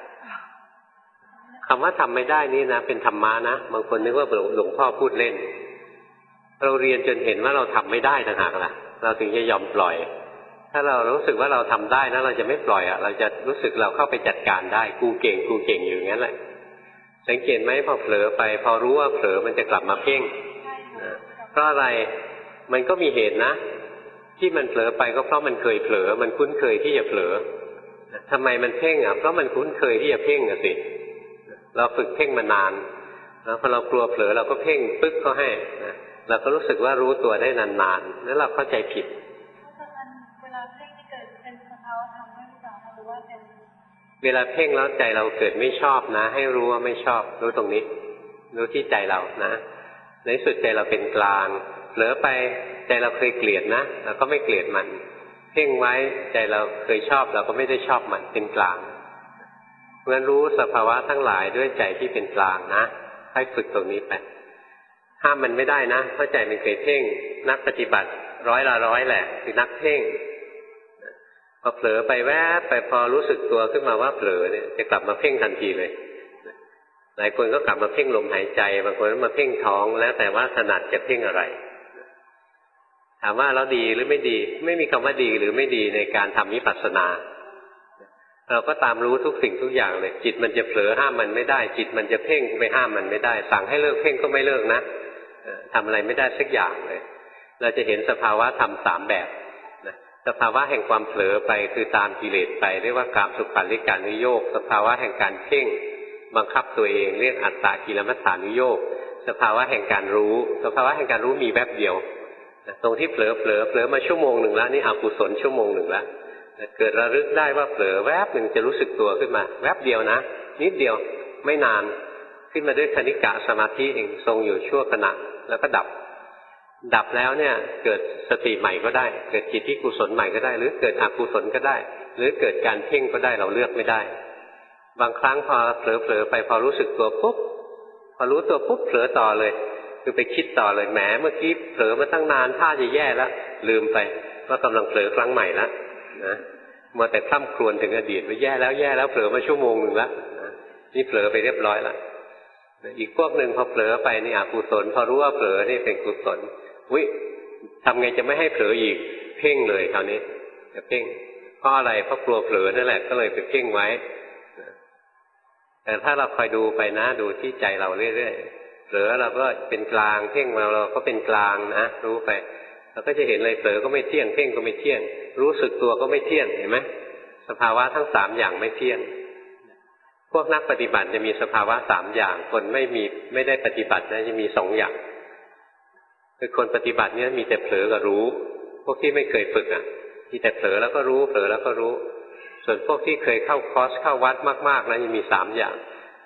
คำว่าทำไม่ได้นี่นะเป็นธรรมะนะบางคนนึกว่าหลวงพ่อพูดเล่นเราเรียนจนเห็นว่าเราทำไม่ได้ต่างหากล่ะเราถึงจะยอมปล่อยถ้าเรารู้สึกว่าเราทำได้นะเราจะไม่ปล่อยเราจะรู้สึกเราเข้าไปจัดการได้กูเก่งอยู่งั้นแหละสังเกตไหมพอเผลอไปพอรู้ว่าเผลอมันจะกลับมาเพ่งเพราะอะไรมันก็มีเหตุนะที่มันเผลอไปก็เพราะมันเคยเผลอมันคุ้นเคยที่จะเผลอทำไมมันเพ่งเพราะมันคุ้นเคยที่จะเพ่งสิเราฝึกเพ่งมานานแล้วพอเรากลัวเผลอเราก็เพ่งปึ๊กเขาให้เราก็รู้สึกว่ารู้ตัวได้นานๆแล้วเราเข้าใจผิดเวลาเพ่งที่เกิดเป็นสภาวะธรรมไม่รู้จักหรือว่าเป็นเวลาเพ่งแล้วใจเราเกิดไม่ชอบนะให้รู้ว่าไม่ชอบรู้ตรงนี้รู้ที่ใจเรานะในสุดใจเราเป็นกลางเผลอไปใจเราเคยเกลียดนะเราก็ไม่เกลียดมันเพ่งไว้ใจเราเคยชอบเราก็ไม่ได้ชอบมันเป็นกลางเพราะฉะนั้นรู้สภาวะทั้งหลายด้วยใจที่เป็นกลางนะให้ฝึกตรงนี้ไปห้ามมันไม่ได้นะเพราะใจมันเคยเพ่งนักปฏิบัติ100 ละ 100แหละคือนักเพ่งพอเผลอไปแวบไปพอรู้สึกตัวขึ้นมาว่าเผลอเนี่ยจะกลับมาเพ่งทันทีเลยหลายคนก็กลับมาเพ่งลมหายใจบางคนก็มาเพ่งท้องแล้วแต่ว่าถนัดจะเพ่งอะไรถามว่าเราดีหรือไม่ดีไม่มีคำว่าดีหรือไม่ดีในการทำวิปัสสนาเราก็ตามรู้ทุกสิ่งทุกอย่างเลยจิตมันจะเผลอห้ามมันไม่ได้จิตมันจะเพ่งไปห้ามมันไม่ได้สั่งให้เลิกเพ่งก็ไม่เลิกนะทำอะไรไม่ได้สักอย่างเลยเราจะเห็นสภาวะธรรม3 แบบสภาวะแห่งความเผลอไปคือตามกิเลสไปเรียกว่ากามสุขันธิกานุโยคสภาวะแห่งการเพ่งบังคับตัวเองเรียกอัตตากิลมัฏฐานุโยคสภาวะแห่งการรู้สภาวะแห่งการรู้มีแวบเดียวตรงที่เผลอมาชั่วโมงหนึ่งแล้วนี่อกุศลชั่วโมงหนึ่งแล้วเกิดระลึกได้ว่าเผลอแวบหนึ่งจะรู้สึกตัวขึ้นมาแวบเดียวนะนิดเดียวไม่นานขึ้นมาด้วยคณิกะสมาธิเองทรงอยู่ชั่วขณะแล้วก็ดับแล้วเนี่ยเกิดสติใหม่ก็ได้เกิดจิตที่กุศลใหม่ก็ได้หรือเกิดอกุศลก็ได้หรือเกิดการเพ่งก็ได้เราเลือกไม่ได้บางครั้งพอเผลอไปพอรู้สึกตัวปุ๊บพอรู้ตัวปุ๊บเผลอต่อเลยคือไปคิดต่อเลยแหมเมื่อกี้เผลอมาตั้งนานท่าจะแย่แล้วลืมไปว่ากำลังเผลอครั้งใหม่แล้วนะมัวแต่คร่ำครวญถึงอดีตว่าแย่แล้วเผลอมาชั่วโมงหนึ่งแล้วนี่เผลอไปเรียบร้อยแล้วอีกพวกหนึ่งพอเผลอไปนี่อกุศลพอรู้ว่าเผลอนี่เป็นกุศลทำไงจะไม่ให้เผลออีกเพ่งเลยคราวนี้จะเพ่งเพราะอะไรเพราะกลัวเผลอนั่นแหละก็เลยไปเพ่งไว้แต่ถ้าเราคอยดูไปนะดูที่ใจเราเรื่อยๆเผลอเราก็เป็นกลางเพ่งเราก็เป็นกลางนะรู้ไปเราก็จะเห็นเลยเผลอก็ไม่เที่ยงเพ่งก็ไม่เที่ยงรู้สึกตัวก็ไม่เที่ยงเห็นไหมสภาวะทั้ง3อย่างไม่เที่ยงพวกนักปฏิบัติจะมีสภาวะ3อย่างคนไม่ได้ปฏิบัตินะจะมี2อย่างคือคนปฏิบัติเนี่ยมีแต่เผลอกับรู้พวกที่ไม่เคยฝึกมีแต่เผลอแล้วก็รู้เผลอแล้วก็รู้ส่วนพวกที่เคยเข้าคอร์สเข้าวัดมากๆนะจะมี3อย่าง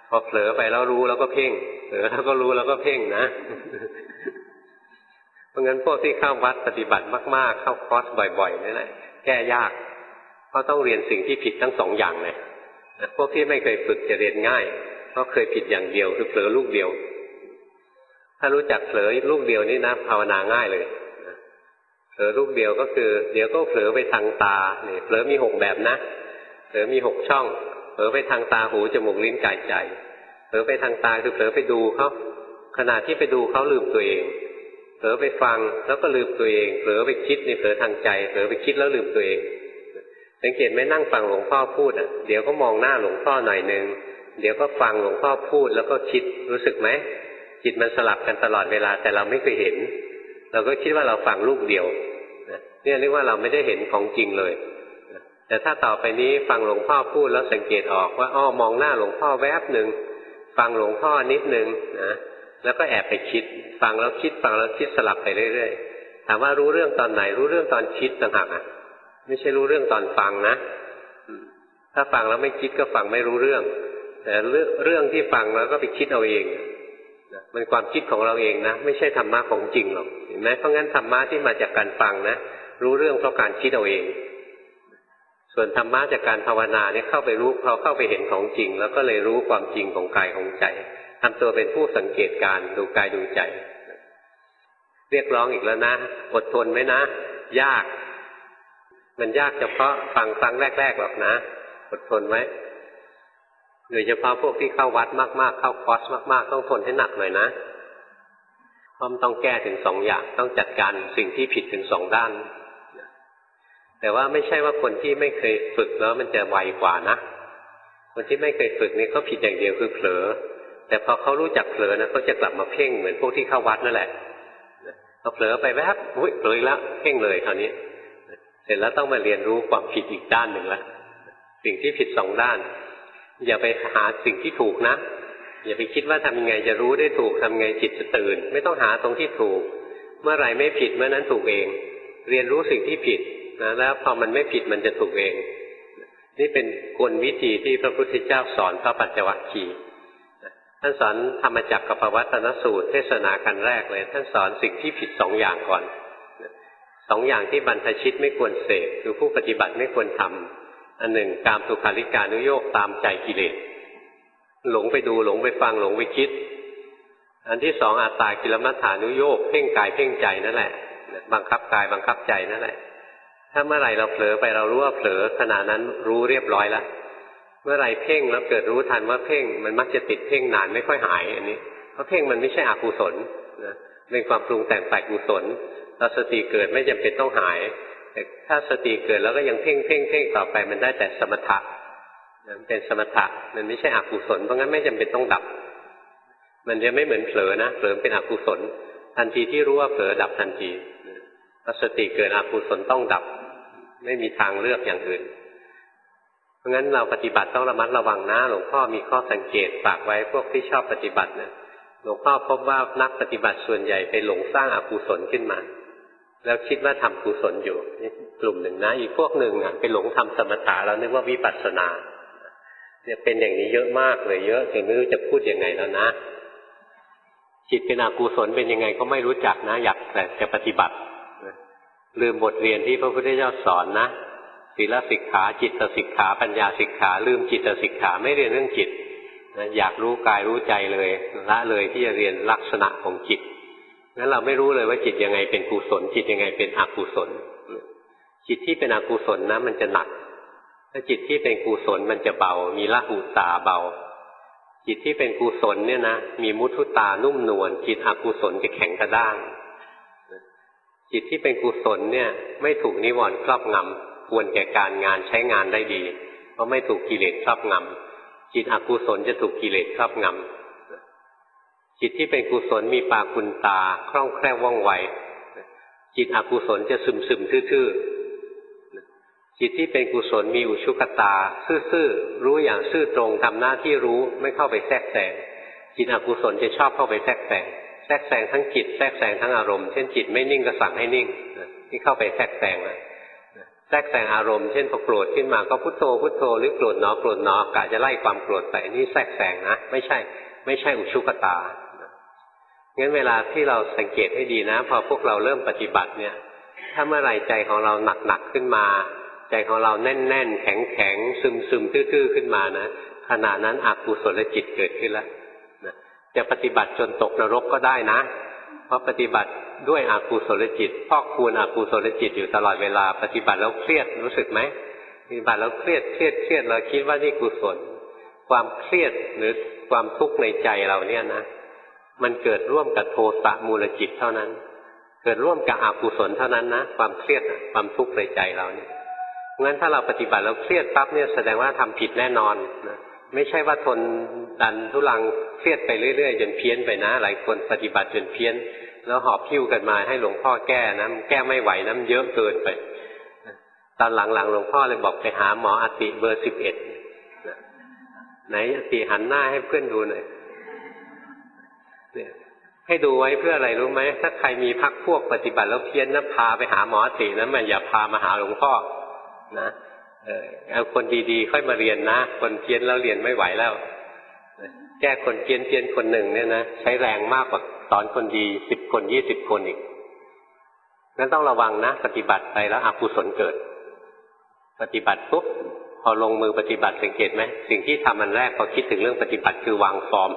พอเผลอไปแล้วรู้แล้วก็เพ่งเผลอแล้วก็รู้แล้วก็เพ่งนะ เพราะงั้นพวกที่เข้าวัดปฏิบัติมากๆเข้าคอร์สบ่อยๆนี่แหละแก้ยากเพราะต้องเรียนสิ่งที่ผิดทั้งสองอย่างเลยพวกที่ไม่เคยฝึกจะเรียนง่ายเพราะเคยผิดอย่างเดียวคือเผลอลูกเดียวถ้ารู้จักเผลอลูกเดียวนี่นะภาวนาง่ายเลยเผลอลูกเดียวก็คือเดี๋ยวก็เผลอไปทางตาเนี่ยเผลอมี6แบบนะเผลอมี6ช่องเผลอไปทางตาหูจมูกลิ้นกายใจเผลอไปทางตาคือเผลอไปดูเขาขณะที่ไปดูเขาลืมตัวเองเผลอไปฟังแล้วก็ลืมตัวเองเผลอไปคิดนี่เผลอทางใจเผลอไปคิดแล้วลืมตัวเองสังเกตไหมนั่งฟังหลวงพ่อพูดอ่ะเดี๋ยวก็มองหน้าหลวงพ่อหน่อยนึงเดี๋ยวก็ฟังหลวงพ่อพูดแล้วก็คิดรู้สึกไหมจิตมันสลับกันตลอดเวลาแต่เราไม่เคยเห็นเราก็คิดว่าเราฟังลูกเดียวเนี่ยเรียกว่าเราไม่ได้เห็นของจริงเลยแต่ถ้าต่อไปนี้ฟังหลวงพ่อพูดแล้วสังเกตออกว่าอ้อมองหน้าหลวงพ่อแวบหนึ่งฟังหลวงพ่อนิดนึงนะแล้วก็แอบไปคิดฟังแล้วคิดฟังแล้วคิดสลับไปเรื่อยๆถามว่ารู้เรื่องตอนไหนรู้เรื่องตอนคิดต่างหากอ่ะไม่ใช่รู้เรื่องตอนฟังนะถ้าฟังแล้วไม่คิดก็ฟังไม่รู้เรื่องแต่เรื่องที่ฟังแล้วก็ไปคิดเอาเองมันความคิดของเราเองนะไม่ใช่ธรรมะของจริงหรอกเห็นไหมเพราะงั้นธรรมะที่มาจากการฟังนะรู้เรื่องเพราะการคิดเอาเองส่วนธรรมะจากการภาวนาเนี่ยเข้าไปรู้เขาเข้าไปเห็นของจริงแล้วก็เลยรู้ความจริงของกายของใจทำตัวเป็นผู้สังเกตการดูกายดูใจเรียกร้องอีกแล้วนะอดทนไหมนะยากมันยากเฉพาะฟังแรกๆหรอกนะอดทนไว้โดยเฉพาะพวกที่เข้าวัดมากๆเข้าคอร์สมากๆต้องทนให้หนักหน่อยนะเพราะมันต้องแก้ถึง2อย่างต้องจัดการสิ่งที่ผิดถึง2ด้านแต่ว่าไม่ใช่ว่าคนที่ไม่เคยฝึกแล้วมันจะไวกว่านะคนที่ไม่เคยฝึกนี่เขาผิดอย่างเดียวคือเผลอแต่พอเขารู้จักเผลอนะเขาจะกลับมาเพ่งเหมือนพวกที่เข้าวัดนั่นแหละพอเผลอไปแวบเผลอแล้วเพ่งเลยคราวนี้เสร็จแล้วต้องมาเรียนรู้ความผิดอีกด้านหนึ่งละสิ่งที่ผิด2ด้านอย่าไปหาสิ่งที่ถูกนะอย่าไปคิดว่าทำยังไงจะรู้ได้ถูกทำยังไงจิตจะตื่นไม่ต้องหาตรงที่ถูกเมื่อไหร่ไม่ผิดเมื่อนั้นถูกเองเรียนรู้สิ่งที่ผิดนะแล้วพอมันไม่ผิดมันจะถูกเองนี่เป็นกลวิธีที่พระพุทธเจ้าสอนพระปัญจวัคคีย์ท่านสอนธรรมจักรกับปวัตตนสูตรเทศนากันแรกเลยท่านสอนสิ่งที่ผิด2อย่างก่อน2อย่างที่บรรพชิตไม่ควรเสพคือผู้ปฏิบัติไม่ควรทำอันหนึ่งกามสุขาริการุโยคตามใจกิเลสหลงไปดูหลงไปฟังหลงไปคิดอันที่2อัตตากิลมัฏฐานุโยคเพ่งกายเพ่งใจนั่นแหละบังคับกายบังคับใจนั่นแหละถ้าเมื่อไหร่เราเผลอไปเรารู้ว่าเผลอขณะนั้นรู้เรียบร้อยแล้วเมื่อไหร่เพ่งแล้วเกิดรู้ทันว่าเพ่งมันมักจะติดเพ่งนานไม่ค่อยหายอันนี้เพราะเพ่งมันไม่ใช่อกุศลนะเป็นความปรุงแต่งฝ่ายกุศลเราสติเกิดไม่จำเป็นต้องหายแต่ถ้าสติเกิดแล้วก็ยังเพ่งต่อไปมันได้แต่สมถะมันเป็นสมถะมันไม่ใช่อกุศลเพราะงั้นไม่จำเป็นต้องดับมันจะไม่เหมือนเผลอนะเผลอเป็นอกุศลทันทีที่รู้ว่าเผลอดับทันทีถ้าสติเกิดอกุศลต้องดับไม่มีทางเลือกอย่างอื่นเพราะงั้นเราปฏิบัติต้องระมัดระวังนะหลวงพ่อมีข้อสังเกตฝากไว้พวกที่ชอบปฏิบัตินะหลวงพ่อพบว่านักปฏิบัติส่วนใหญ่ไปหลงสร้างอกุศลขึ้นมาแล้วคิดว่าทำกุศลอยู่นี่กลุ่มหนึ่งนะอีกพวกหนึ่งไปหลงทำสมถะแล้วนึกว่าวิปัสสนาเนี่ยเป็นอย่างนี้เยอะมากเลยเยอะจนไม่รู้จะพูดยังไงแล้วนะจิตเป็นอกุศลเป็นยังไงก็ไม่รู้จักนะอยากแต่จะปฏิบัติลืมบทเรียนที่พระพุทธเจ้าสอนนะศีลสิกขาจิตสิกขาปัญญาสิกขาลืมจิตสิกขาไม่เรียนเรื่องจิตอยากรู้กายรู้ใจเลยละเลยที่จะเรียนลักษณะของจิตงั้นเราไม่รู้เลยว่าจิตยังไงเป็นกุศลจิตยังไงเป็นอกุศลจิตที่เป็นอกุศลนะมันจะหนักถ้าจิตที่เป็นกุศลมันจะเบามีละหุตาเบาจิตที่เป็นกุศลเนี่ยนะมีมุทุตานุ่มนวลจิตอกุศลจะแข็งกระด้างจิตที่เป็นกุศลเนี่ยไม่ถูกนิวรณ์ครอบงำควรแก่การงานใช้งานได้ดีเพราะไม่ถูกกิเลสครอบงำจิตอกุศลจะถูกกิเลสครอบงำจิตที่เป็นกุศลมีปากุณตาคล่องแคล่วว่องไวจิตอกุศลจะซึมทื่อๆจิตที่เป็นกุศลมีอุชุกตาซื่อๆรู้อย่างซื่อตรงทำหน้าที่รู้ไม่เข้าไปแทรกแซงจิตอกุศลจะชอบเข้าไปแทรกแซงทั้งจิตแทรกแซงทั้งอารมณ์เช่นจิตไม่นิ่งก็สั่งให้นิ่งที่เข้าไปแทรกแซงนะแทรกแซงอารมณ์เช่นพอโกรธขึ้นมาก็พุทโธพุทโธหรือโกรธหนอโกรธหนอกะจะไล่ความโกรธไปนี่แทรกแซงนะไม่ใช่อุชุกตางั้นเวลาที่เราสังเกตให้ดีนะพอพวกเราเริ่มปฏิบัติเนี่ยถ้าเมื่อไหร่ใจของเราหนักขึ้นมาใจของเราแน่นๆแข็งซึมตื้อๆขึ้นมานะขณะนั้นอกุศลจิตเกิดขึ้นแล้วจะปฏิบัติจนตกนรกก็ได้นะเพราะปฏิบัติด้วยอกุศลจิตพอกพูนอกุศลจิตอยู่ตลอดเวลาปฏิบัติแล้วเครียดรู้สึกไหมปฏิบัติแล้วเครียดเราคิดว่านี่กุศลความเครียดหรือความทุกข์ในใจเราเนี่ยนะมันเกิดร่วมกับโทสะมูลจิตเท่านั้นเกิดร่วมกับอกุศลเท่านั้นนะความเครียดความทุกข์ในใจเราเนี่ยงั้นถ้าเราปฏิบัติแล้วเครียดปั๊บเนี่ยแสดงว่าทำผิดแน่นอนนะไม่ใช่ว่าทนดันทุลังเครียดไปเรื่อยๆจนเพี้ยนไปนะหลายคนปฏิบัติจนเพี้ยนแล้วหอบหิ้วกันมาให้หลวงพ่อแก้นะแก้ไม่ไหวน้ำเยอะเกินไปตอนหลังๆหลวงพ่อเลยบอกไปหาหมออติเบอร์11ไหนอติหันหน้าให้เพื่อนดูหน่อยเนี่ยให้ดูไว้เพื่ออะไรรู้ไหมถ้าใครมีพรรคพวกปฏิบัติแล้วเพี้ยนนะพาไปหาหมออตินะมันอย่าพามาหาหลวงพ่อนะเอาคนดีๆค่อยมาเรียนนะคนเพี้ยนแล้วเรียนไม่ไหวแล้วแก้คนเพี้ยนคนหนึ่งเนี่ยนะใช้แรงมากกว่าสอนคนดี10 คน20 คนอีกงั้นต้องระวังนะปฏิบัติไปแล้วอกุศลเกิดปฏิบัติปุ๊บพอลงมือปฏิบัติสังเกตไหมสิ่งที่ทำอันแรกพอคิดถึงเรื่องปฏิบัติคือวางฟอร์ม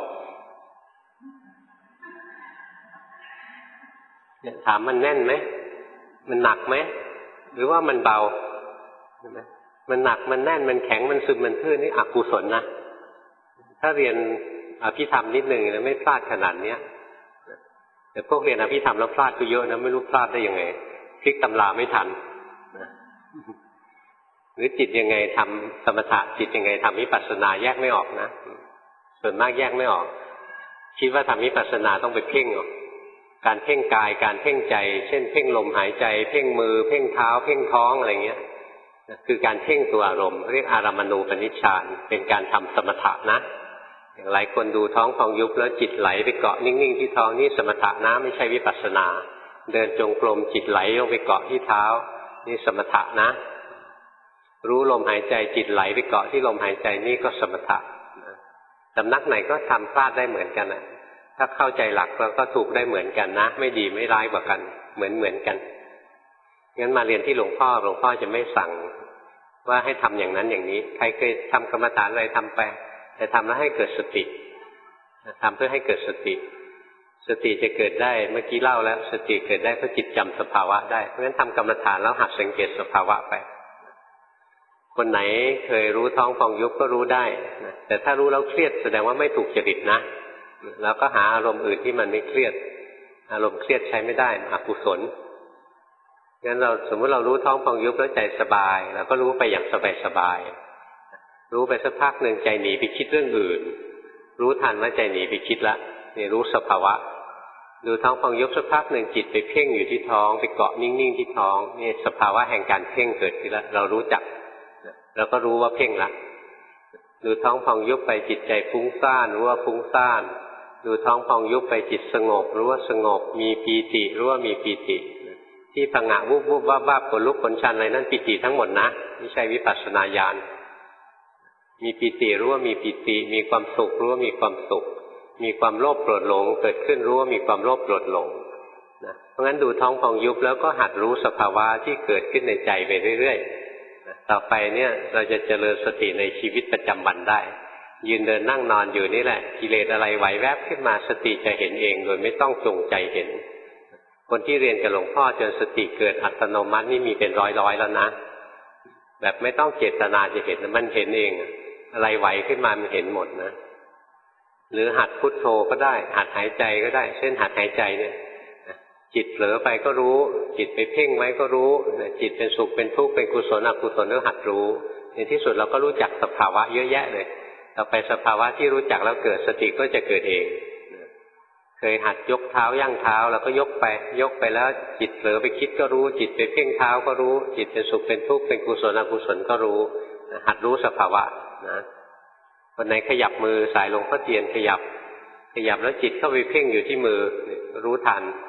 เนี่ยถามมันแน่นไหมมันหนักไหมหรือว่ามันเบาใช่ไหมมันหนักมันแน่นมันแข็งมันซึมมันทื่อนี่อกุศลนะถ้าเรียนอภิธรรมนิดหนึ่งนะไม่พลาดขนาดเนี้ยแต่พวกเรียนอภิธรรมแล้วพลาดก็เยอะนะไม่รู้พลาดได้ยังไงพลิกตำราไม่ทันนะหรือจิตยังไงทำสมถะจิตยังไงทำวิปัสสนาแยกไม่ออกนะส่วนมากแยกไม่ออกคิดว่าทำวิปัสสนาต้องไปเพ่งออกการเพ่งกายการเพ่งใจเช่นเพ่งลมหายใจเพ่งมือเพ่งเท้าเพ่งท้องอะไรเงี้ยคือการเพ่งตัวอารมณ์เรียกอารามณูปนิชฌานเป็นการทำสมถะนะอย่างหลายคนดูท้องพองยุบแล้วจิตไหลไปเกาะนิ่งๆที่ท้องนี่สมถะนะไม่ใช่วิปัสสนาเดินจงกรมจิตไหลลงไปเกาะที่เท้านี่สมถะนะรู้ลมหายใจจิตไหลไปเกาะที่ลมหายใจนี่ก็สมถะสำนักไหนก็ทำพลาดได้เหมือนกันนะถ้าเข้าใจหลักแล้วก็ถูกได้เหมือนกันนะไม่ดีไม่ร้ายกว่ากันเหมือนกันงั้นมาเรียนที่หลวงพ่อจะไม่สั่งว่าให้ทำอย่างนั้นอย่างนี้ใครเคยทำกรรมฐานอะไรทำไปแต่ทำแล้วให้เกิดสติทำเพื่อให้เกิดสติจะเกิดได้เมื่อกี้เล่าแล้วสติเกิดได้เพราะจิตจำสภาวะได้เพราะฉะนั้นทำกรรมฐานแล้วหัดสังเกตสภาวะไปคนไหนเคยรู้ท้องพองยุบก็รู้ได้นะแต่ถ้ารู้แล้วเครียดแสดงว่าไม่ถูกจริตนะแล้วก็หาอารมณ์อื่นที่มันไม่เครียดอารมณ์เครียดใช้ไม่ได้อกุศลงั้นเราสมมติเรารู้ท้องพองยุบแล้วใจสบายเราก็รู้ไปอย่างสบายรู้ไปสักพักหนึ่งใจหนีไปคิดเรื่องอื่นรู้ทันว่าใจหนีไปคิดละนี่รู้สภาวะดูท้องพองยุบสักพักหนึ่งจิตไปเพ่งอยู่ที่ท้องไปเกาะนิ่งๆที่ท้องนี่สภาวะแห่งการเพ่งเกิดขึ้นแล้วเรารู้จักเราก็รู้ว่าเพ่งละดูท้องพองยุบไปจิตใจฟุ้งซ่านรู้ว่าฟุ้งซ่านดูท้องพองยุบไปจิตสงบรู้ว่าสงบมีปีติรู้ว่ามีปีติที่ผงะวุบวุบวับวับขนลุกขนชันอะไรนั่นปีติทั้งหมดนะไม่ใช่วิปัสสนาญาณมีปีติรู้ว่ามีปีติมีความสุขรู้ว่ามีความสุขมีความโลภโกรธหลงเกิดขึ้นรู้ว่ามีความโลภโกรธหลงนะเพราะงั้นดูท้องพองยุบแล้วก็หัดรู้สภาวะที่เกิดขึ้นในใจไปเรื่อยๆต่อไปเนี่ยเราจะเจริญสติในชีวิตประจำวันได้ยืนเดินนั่งนอนอยู่นี่แหละกิเลสอะไรไหวแวบขึ้นมาสติจะเห็นเองโดยไม่ต้องจงใจเห็นคนที่เรียนกับหลวงพ่อจนสติเกิดอัตโนมัตินี่มีเป็นร้อยแล้วนะแบบไม่ต้องเจตนาจะเห็นมันเห็นเองอะไรไหวขึ้นมามันเห็นหมดนะหรือหัดพุทโธก็ได้หัดหายใจก็ได้เช่นหัดหายใจเนี่ยจิตเผลอไปก็รู้จิตไปเพ่งไว้ก็รู้จิตเป็นสุขเป็นทุกข์เป็นกุศลอกุศลก็หัดรู้ในที่สุดเราก็รู้จักสภาวะเยอะแยะเลยต่อไปสภาวะที่รู้จักแล้วเกิดสติก็จะเกิดเองเคยหัดยกเท้าย่างเท้าแล้วก็ยกไปแล้วจิตเผลอไปคิดก็รู้จิตไปเพ่งเท้าก็รู้จิตเป็นสุขเป็นทุกข์เป็นกุศลอกุศลก็รู้หัดรู้สภาวะนะคนไหนขยับมือสายลงพ่อเทียนขยับแล้วจิตเข้าไปเพ่งอยู่ที่มือรู้ทัน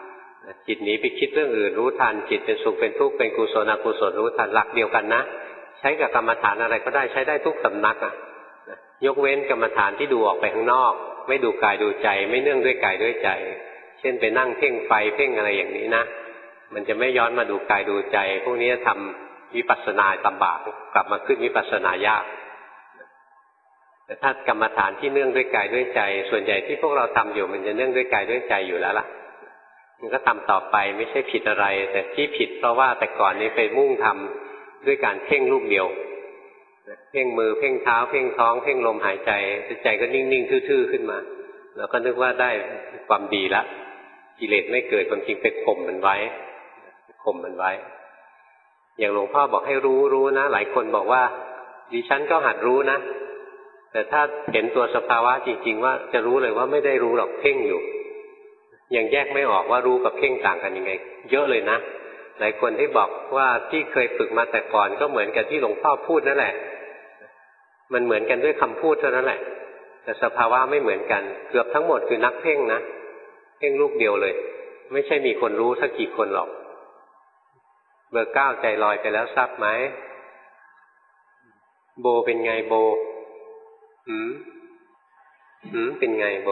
จิตหนีไปคิดเรื่องอื่นรู้ทันจิตเป็นสุขเป็นทุกข์เป็นกุศลอกุศลรู้ทันหลักเดียวกันนะใช้กับกรรมฐานอะไรก็ได้ใช้ได้ทุกสำนักยกเว้นกรรมฐานที่ดูออกไปข้างนอกไม่ดูกายดูใจไม่เนื่องด้วยกายด้วยใจเช่นไปนั่งเพ่งไฟเพ่งอะไรอย่างนี้นะมันจะไม่ย้อนมาดูกายดูใจพวกนี้ทำวิปัสสนาลำบากกลับมาขึ้นวิปัสสนายากแต่ถ้ากรรมฐานที่เนื่องด้วยกายด้วยใจส่วนใหญ่ที่พวกเราทำอยู่มันจะเนื่องด้วยกายด้วยใจอยู่แล้วล่ะมันก็ทำต่อไปไม่ใช่ผิดอะไรแต่ที่ผิดเพราะว่าแต่ก่อนนี้ไปมุ่งทำด้วยการเพ่งลูกเดียวเพ่งมือเพ่งเท้าเพ่งท้องเพ่งลมหายใจใจก็นิ่งๆทื่อๆขึ้นมาแล้วก็นึกว่าได้ความดีละกิเลสไม่เกิดความจริงไปข่มมันไว้อย่างหลวงพ่อบอกให้รู้นะหลายคนบอกว่าดิฉันก็หัดรู้นะแต่ถ้าเห็นตัวสภาวะจริงๆว่าจะรู้เลยว่าไม่ได้รู้หรอกเพ่งอยู่ยังแยกไม่ออกว่ารู้กับเพ่งต่างกันยังไงเยอะเลยนะหลายคนที่บอกว่าที่เคยฝึกมาแต่ก่อนก็เหมือนกับที่หลวงพ่อพูดนั่นแหละมันเหมือนกันด้วยคำพูดเท่านั้นแหละแต่สภาวะไม่เหมือนกันเกือบทั้งหมดคือนักเพ่งนะเพ่งลูกเดียวเลยไม่ใช่มีคนรู้สักกี่คนหรอกเบอร์ 9ใจลอยไปแล้วทราบไหมโบเป็นไงโบเป็นไงโบ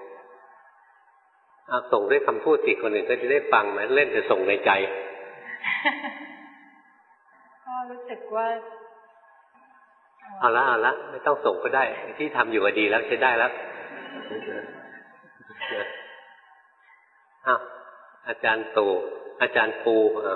เอาส่งด้วยคำพูดสิคนอื่นก็จะได้ฟังไหมเล่นแต่ส่งในใจก็รู้สึกว่าเอาละไม่ต้องส่งก็ได้ที่ทำอยู่ก็ดีแล้วใช้ได้แล้วอาจารย์ตู่อาจารย์ปูก็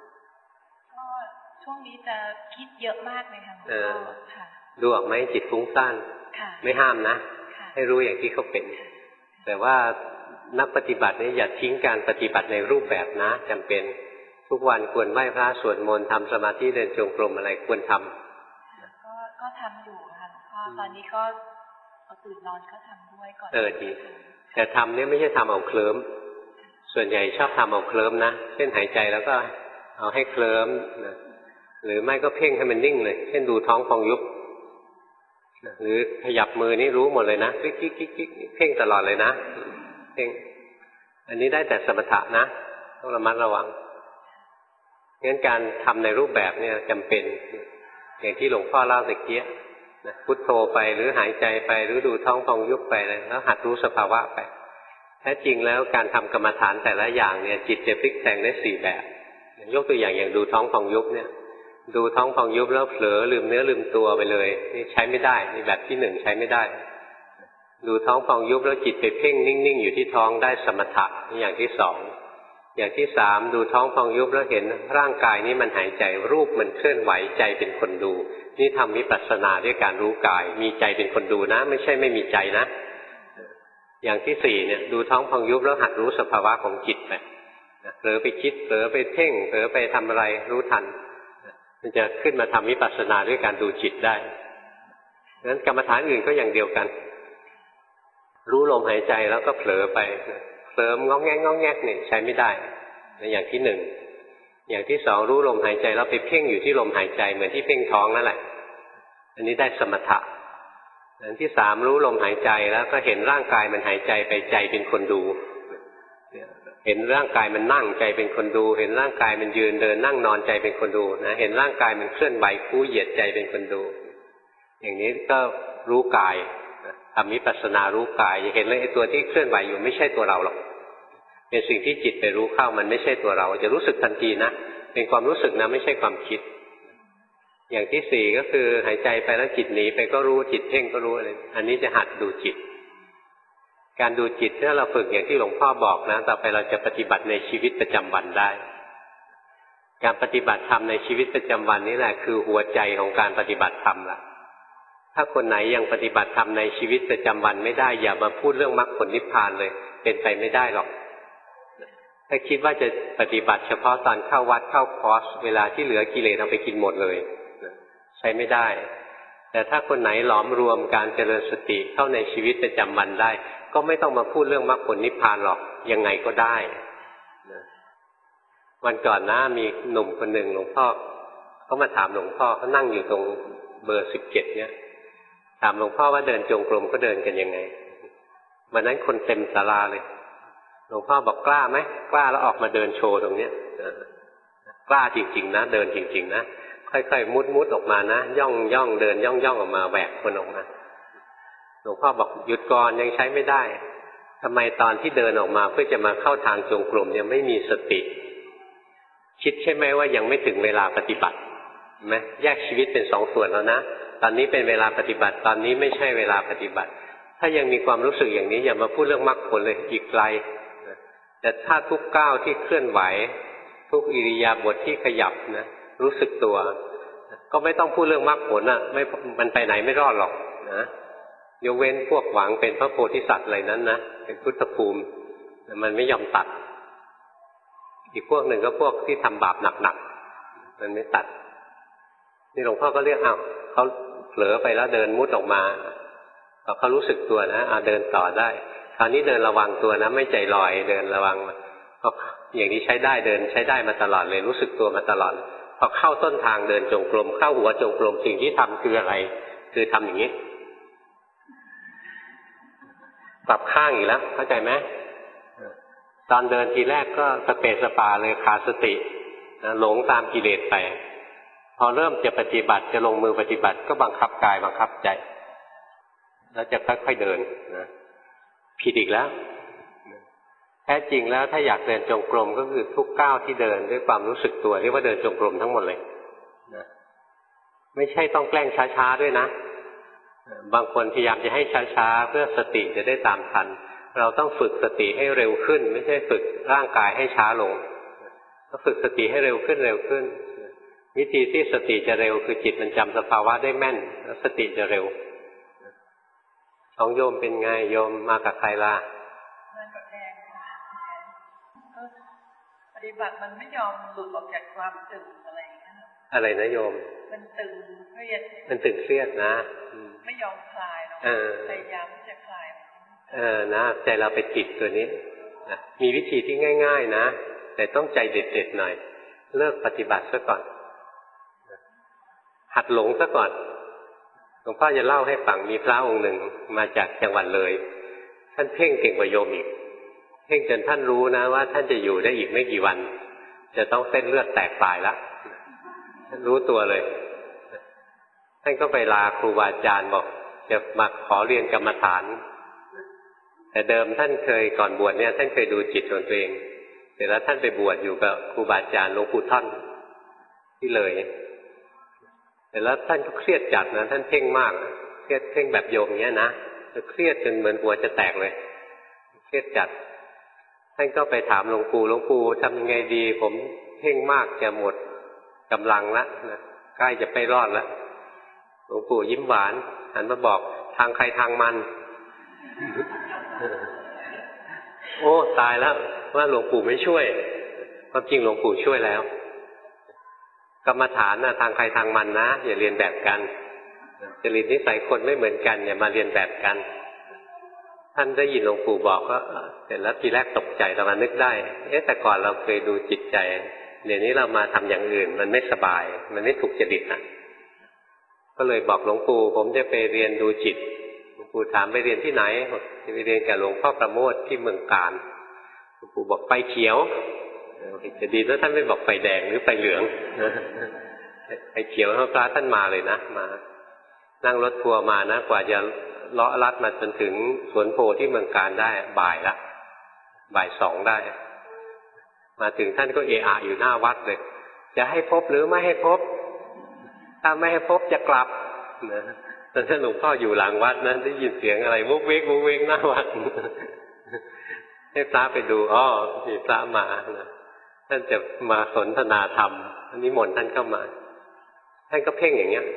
ช่วงนี้จะคิดเยอะมากเลยค่ะดูออกไหมจิตฟุ้งซ่านไม่ห้ามนะให้รู้อย่างที่เขาเป็นแต่ว่านักปฏิบัติเนี่ยอย่าทิ้งการปฏิบัติในรูปแบบนะจำเป็นทุกวันควรไหว้พระสวดมนต์ทำสมาธิเดินจงกรมอะไรควรทำก็ทำอยู่ค่ะพอตอนนี้ก็ตื่นนอนก็ทำด้วยก่อนดีแต่ทำเนี่ยไม่ใช่ทำเอาเคลิ้มส่วนใหญ่ชอบทำเอาเคลิ้มนะเช่นหายใจแล้วก็เอาให้เคลิ้มนะหรือไม่ก็เพ่งให้มันนิ่งเลยเช่นดูท้องพองยุบหรือขยับมือนี่รู้หมดเลยนะกิ๊กกิ๊กกิ๊กกิ๊กเพ่งตลอดเลยนะเพ่งอันนี้ได้แต่สมถะนะต้องระมัดระวังงั้นการทำในรูปแบบเนี่ยจำเป็นอย่างที่หลวงพ่อเล่าตะเกียพุทโธไปหรือหายใจไปหรือดูท้องพองยุบไปแล้วหัดรู้สภาวะไปแท้จริงแล้วการทำกรรมฐานแต่ละอย่างเนี่ยจิตจะพลิกแปลงได้4แบบยกตัวอย่างดูท้องพองยุบเนี่ยดูท้องพองยุบแล้วเผลอลืมเนื้อลืมตัวไปเลยนี่ใช้ไม่ได้นี่แบบที่1ใช้ไม่ได้ดูท้องพองยุบแล้วจิตไปเพ่งนิ่งๆอยู่ที่ท้องได้สมถะนี่อย่างที่2อย่างที่3ดูท้องพองยุบแล้วเห็นร่างกายนี้มันหายใจรูปมันเคลื่อนไหวใจเป็นคนดูนี่ทำวิปัสสนาด้วยการรู้กายมีใจเป็นคนดูนะไม่ใช่ไม่มีใจนะอย่างที่4เนี่ยดูท้องพองยุบแล้วหัดรู้สภาวะของจิตไปเผลอไปคิดเผลอไปเพ่งเผลอไปทำอะไรรู้ทันมันจะขึ้นมาทำวิปัสสนาด้วยการดูจิตได้ดังนั้นกรรมฐานอื่นก็อย่างเดียวกันรู้ลมหายใจแล้วก็เผลอไปเผลองอกแงกงอกแงกนี่ใช้ไม่ได้ในอย่างที่1อย่างที่2รู้ลมหายใจแล้วไปเพ่งอยู่ที่ลมหายใจเหมือนที่เพ่งท้องนั่นแหละอันนี้ได้สมถะอันที่3รู้ลมหายใจแล้วก็เห็นร่างกายมันหายใจไปใจเป็นคนดูเห็นร่างกายมันนั่งใจเป็นคนดูเห็นร่างกายมันยืนเดินนั่งนอนใจเป็นคนดูนะเห็นร่างกายมันเคลื่อนไหวคู่เหยียดใจเป็นคนดูอย่างนี้ก็รู้กายทำวิปัสสนารู้กายจะเห็นเลยไอ้ตัวที่เคลื่อนไหวอยู่ไม่ใช่ตัวเราหรอกเป็นสิ่งที่จิตไปรู้เข้ามันไม่ใช่ตัวเราจะรู้สึกทันทีนะเป็นความรู้สึกนะไม่ใช่ความคิดอย่างที่4ก็คือหายใจไปแล้วจิตหนีไปก็รู้จิตเพ่งก็รู้อะไรอันนี้จะหัดดูจิตการดูจิตถ้าเราฝึกอย่างที่หลวงพ่อบอกนะต่อไปเราจะปฏิบัติในชีวิตประจำวันได้การปฏิบัติธรรมในชีวิตประจำวันนี้แหละคือหัวใจของการปฏิบัติธรรมล่ะถ้าคนไหนยังปฏิบัติธรรมในชีวิตประจำวันไม่ได้อย่ามาพูดเรื่องมรรคผลนิพพานเลยเป็นไปไม่ได้หรอกถ้าคิดว่าจะปฏิบัติเฉพาะตอนเข้าวัดเข้าคอร์สเวลาที่เหลือกิเลสเอาไปกินหมดเลยใช้ไม่ได้แต่ถ้าคนไหนหลอมรวมการเจริญสติเข้าในชีวิตประจำวันได้ก็ไม่ต้องมาพูดเรื่องมรรคผลนิพพานหรอกยังไงก็ได้วันก่อนนะมีหนุ่มคนหนึ่งหลวงพ่อเขามาถามหลวงพ่อเขานั่งอยู่ตรงเบอร์17เนี่ยถามหลวงพ่อว่าเดินจงกรมก็เดินกันยังไงวันนั้นคนเต็มศาลาเลยหลวงพ่อบอกกล้าไหมกล้าแล้วออกมาเดินโชว์ตรงเนี้ยกล้าจริงๆนะเดินจริงๆนะค่อยๆมุดออกมานะย่องเดินย่องออกมาแหวกคนออกมาหลวงพ่อบอกหยุดก่อนยังใช้ไม่ได้ทำไมตอนที่เดินออกมาเพื่อจะมาเข้าทางจงกรมยังไม่มีสติคิดใช่ไหมว่ายังไม่ถึงเวลาปฏิบัติเห็นไหมแยกชีวิตเป็นสองส่วนแล้วนะตอนนี้เป็นเวลาปฏิบัติตอนนี้ไม่ใช่เวลาปฏิบัติถ้ายังมีความรู้สึกอย่างนี้อย่ามาพูดเรื่องมรรคผลเลยอีกไกลแต่ถ้าทุกก้าวที่เคลื่อนไหวทุกอิริยาบถที่ขยับนะรู้สึกตัวก็ไม่ต้องพูดเรื่องมรรคผลไม่มันไปไหนไม่รอดหรอกนะยกเว้นพวกหวังเป็นพระโพธิสัตว์อะไรนั้นนะเป็นพุทธภูมิมันไม่ยอมตัดอีกพวกหนึ่งก็พวกที่ทำบาปหนักๆมันไม่ตัดนี่หลวงพ่อก็เรียกเขาเผลอไปแล้วเดินมุดออกมาเขารู้สึกตัวนะเดินต่อได้คราวนี้เดินระวังตัวนะไม่ใจลอยเดินระวังก็อย่างนี้ใช้ได้เดินใช้ได้มาตลอดเลยรู้สึกตัวมาตลอดพอเข้าต้นทางเดินจงกรมเข้าหัวจงกรมสิ่งที่ทำคืออะไรคือทำอย่างนี้กลับข้างอีกแล้วเข้าใจไหมตอนเดินทีแรกก็สเปสปาเลยขาดสติหลงตามกิเลสไปพอเริ่มจะปฏิบัติจะลงมือปฏิบัติก็บังคับกายบังคับใจแล้วจะค่อยๆเดินนะผิดอีกแล้วแท้จริงแล้วถ้าอยากเดินจงกรมก็คือทุกก้าวที่เดินด้วยความรู้สึกตัวเรียกว่าเดินจงกรมทั้งหมดเลยนะไม่ใช่ต้องแกล้งช้าๆด้วยนะบางคนพยายามจะให้ช้าๆเพื่อสติจะได้ตามทันเราต้องฝึกสติให้เร็วขึ้นไม่ใช่ฝึกร่างกายให้ช้าลงต้องฝึกสติให้เร็วขึ้นวิธีที่สติจะเร็วคือจิตมันจำสภาวะได้แม่นแล้วสติจะเร็วของโยมเป็นไงโยมมากับใครล่ะมากับแดงก็ปฏิบัติมันไม่ยอมหลุดออกจากความตึงอะไรอะไรนะโยมมันตึงเครียดมันตึงเครียดนะไม่ยอมคลายหรอกพยายามที่จะคลายนะใจเราไปติดตัวนี้นะมีวิธีที่ง่ายๆนะแต่ต้องใจเด็ดๆหน่อยเลิกปฏิบัติซะก่อนหัดหลงซะก่อนหลวงพ่อจะเล่าให้ฟังมีพระองค์หนึ่งมาจากจังหวัดเลยท่านเพ่งเก่งกว่าโยมอีกเพ่งจนท่านรู้นะว่าท่านจะอยู่ได้อีกไม่กี่วันจะต้องเส้นเลือดแตกตายแล้วท่านรู้ตัวเลยท่านก็ไปลาครูบาอาจารย์บอกจะมาขอเรียนกรรมฐานแต่เดิมท่านเคยก่อนบวชเนี่ยท่านเคยดูจิตของตัวเองเสร็จแล้วท่านไปบวชอยู่กับครูบาอาจารย์หลวงปู่ท่านที่เลยแต่แล้วท่านก็เครียดจัดนะท่านเพ่งมากเครียดเพ่งแบบโยมเงี้ยนะเครียดจนเหมือนหัวจะแตกเลยเครียดจัดท่านก็ไปถามหลวงปู่ทำยังไงดีผมเพ่งมากจะหมดกำลังละนะใกล้จะไปรอดแล้วหลวงปู่ยิ้มหวานหันมาบอกทางใครทางมันโอ้ตายแล้วว่าหลวงปู่ไม่ช่วยความจริงหลวงปู่ช่วยแล้วกรรมฐานนะทางใครทางมันนะอย่าเรียนแบบกันจริตนิสัยคนไม่เหมือนกันอย่ามาเรียนแบบกันท่านได้ยินหลวงปู่บอกก็เสร็จแล้วทีแรกตกใจเรามานึกได้แต่ก่อนเราเคยดูจิตใจเดี๋ยวนี้เรามาทำอย่างอื่นมันไม่สบายมันไม่ถูกจริตนะก็เลยบอกหลวงปู่ผมจะไปเรียนดูจิตหลวงปู่ถามไปเรียนที่ไหนจะไปเรียนกับหลวงพ่อประโมทที่เมืองกาญหลวงปู่บอกไฟเขียวจะดีแล้วท่านไม่บอกไฟแดงหรือไฟเหลืองไฟเขียวพระท่านมาเลยนะมานั่งรถทัวร์มานะกว่าจะเลาะลัดมาจนถึงสวนโพที่เมืองกาญได้บ่ายละบ่าย 2ได้มาถึงท่านก็เอะอะอยู่หน้าวัดเลยจะให้พบหรือไม่ให้พบถ้าไม่ให้พบจะกลับนะตอนนั้นหลวงพ่ออยู่หลังวัดนั้นได้ยินเสียงอะไรวุกเวกหน้าวัดให้พระไปดูมีพระมานะท่านจะมาสนทนาธรรมนิมนต์ท่านเข้ามาท่านก็เพ่งอย่างเงี้ย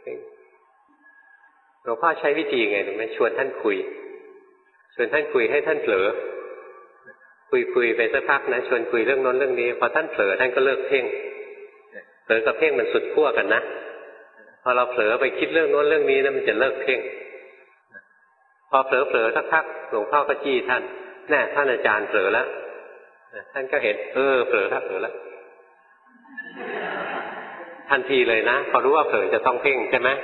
หลวงพ่อใช้วิธีไงถูกไหมชวนท่านคุยให้ท่านเผลอคุยไปสักพักนะชวนคุยเรื่องโน้นเรื่องนี้พอท่านเผลอท่านก็เลิกเพ่งเผลอกับเพ่งมันสุดขั้วกันนะพอเราเผลอไปคิดเรื่องโน้นเรื่องนี้นะมันจะเลิกเพ่งพอเผลอสักพักหลวงพ่อก็จี้ท่านแน่ท่านอาจารย์เผลอแล้วท่านก็เห็นเผลอแล้วทันทีเลยนะพอรู้ว่าเผลอจะต้องเพ่งใช่ไหม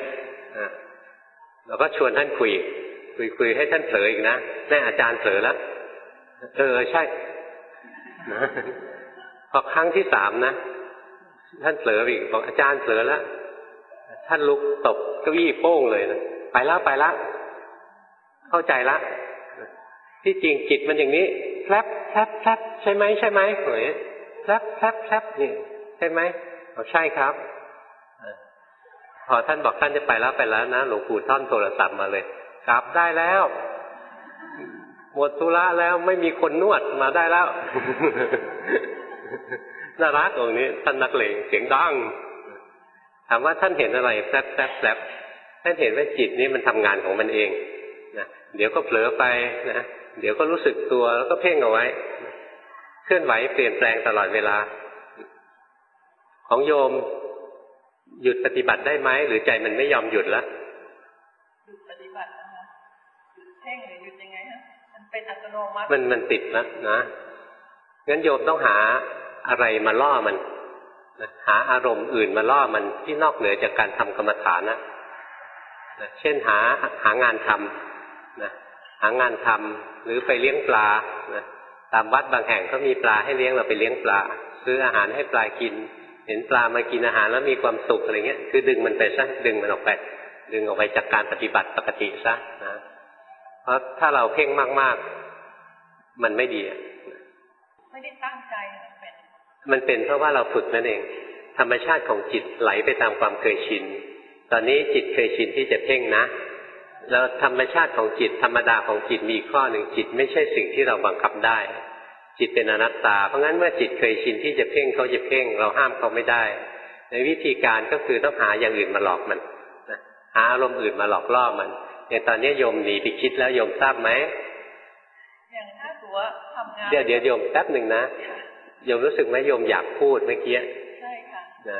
เราก็ชวนท่านคุยให้ท่านเผลออีกนะแน่อาจารย์เผลอแล้วใช่นะพอครั้งที่3นะท่านเผลออีกบอกอาจารย์เผลอแล้วท่านลุกตบเก้าอี้โป้งเลยนะไปละเข้าใจละที่จริงจิตมันอย่างนี้แฟลปใช่ไหมเฮ้ยแฟลปนี่ใช่ไหมใช่ครับพอท่านบอกท่านจะไปแล้วนะหลวงปู่ท่อนโทรศัพท์มาเลยกลับได้แล้วหมดธุระแล้วไม่มีคนนวดมาได้แล้ว น่ารักตรงนี้ท่านนักเลงเสียงดังถามว่าท่านเห็นอะไรแฟบท่านเห็นว่าจิตนี้มันทำงานของมันเองนะเดี๋ยวก็เผลอไปนะเดี๋ยวก็รู้สึกตัวแล้วก็เพ่งเอาไว้เคลื่อนไหวเปลี่ยนแปลงตลอดเวลาของโยมหยุดปฏิบัติได้ไหมหรือใจมันไม่ยอมหยุดละหยุดปฏิบัตินะคะหยุดเพ่งหรือหยุดยังไงฮะมันเป็นอัตโนมัติมันติดนะงั้นโยมต้องหาอะไรมาล่อมันหาอารมณ์อื่นมาล่อมันที่นอกเหนือจากการทำกรรมฐานนะเช่นหางานทำนะหางานทำหรือไปเลี้ยงปลานะตามวัดบางแห่งเขามีปลาให้เลี้ยงเราไปเลี้ยงปลาซื้ออาหารให้ปลากินเห็นปลามากินอาหารแล้วมีความสุขอะไรเงี้ยคือดึงมันไปซะดึงมันออกไปจากการปฏิบัติปกติซะนะเพราะถ้าเราเพ่งมากๆมันไม่ดีไม่ได้ตั้งใจมันเป็นเพราะว่าเราฝึกนั่นเองธรรมชาติของจิตไหลไปตามความเคยชินตอนนี้จิตเคยชินที่จะเพ่งนะแล้วธรรมชาติของจิตธรรมดาของจิตมีข้อหนึ่งจิตไม่ใช่สิ่งที่เราบังคับได้จิตเป็นอนัตตาเพราะงั้นเมื่อจิตเคยชินที่จะเพ่งเขาจะเพ่งเราห้ามเขาไม่ได้ในวิธีการก็คือต้องหาอย่างอื่นมาหลอกมันหาอารมณ์อื่นมาหลอกล่อมันอย่างตอนนี้โยมหนีไปคิดแล้วโยมทราบไหมอย่างถ้าตัวทำงานเดี๋ยวโยมแป๊บหนึ่งนะโยมรู้สึกไหมโยมอยากพูดเมื่อกี้ใช่ค่ะนะ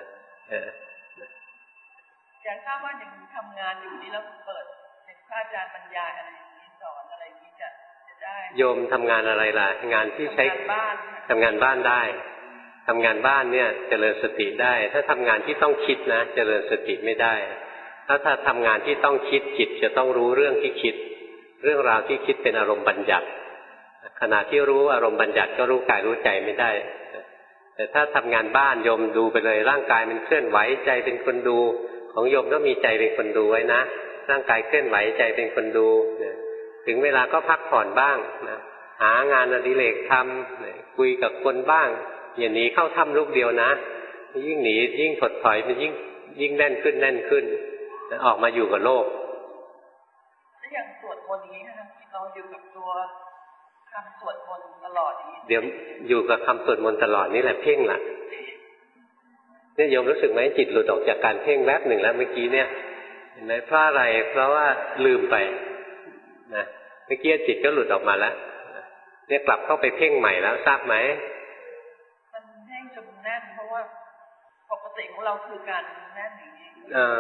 อยากทราบว่าอย่างทำงานอยู่นี่แล้วเปิดพระอาจารย์บรรยายอะไรอย่างนี้สอนอะไรอย่างนี้จะได้โยมทำงานอะไรล่ะงานที่ใช้ทำงานบ้านได้ทำงานบ้านเนี่ยเจริญสติได้ถ้าทำงานที่ต้องคิดนะเจริญสติไม่ได้ถ้าทำงานที่ต้องคิดจิตจะต้องรู้เรื่องที่คิดเรื่องราวที่คิดเป็นอารมณ์บัญญัติขณะที่รู้อารมณ์บัญญัติก็รู้กายรู้ใจไม่ได้แต่ถ้าทำงานบ้านโยมดูไปเลยร่างกายมันเคลื่อนไหวใจเป็นคนดูของโยมก็มีใจเป็นคนดูไว้นะร่างกายเคลื่อนไหวใจเป็นคนดูถึงเวลาก็พักผ่อนบ้างนะหางานอดิเรกทำคุยกับคนบ้างอย่าหนีเข้าถ้ำลูกเดียวนะยิ่งหนียิ่งถดถอยมันยิ่งแน่นขึ้นออกมาอยู่กับโลกแล้วอย่างสวดมนต์นี้นะคะเราอยู่กับตัวคำสวดมนต์ตลอดนี้เดี๋ยวอยู่กับคำสวดมนต์ตลอดนี่แหละเพ่งล่ะเนี่ยโยมรู้สึกไหมจิตหลุดออกจากการเพ่งแวบหนึ่งแล้วเมื่อกี้เนี่ยเห็นไหมเพราะอะไรเพราะว่าลืมไปนะเมื่อกี้จิตก็หลุดออกมาแล้วเนี่ยกลับเข้าไปเพ่งใหม่แล้วทราบไหมมันแน่นจนแน่นเพราะว่าปกติของเราคือการแน่นอย่างนี้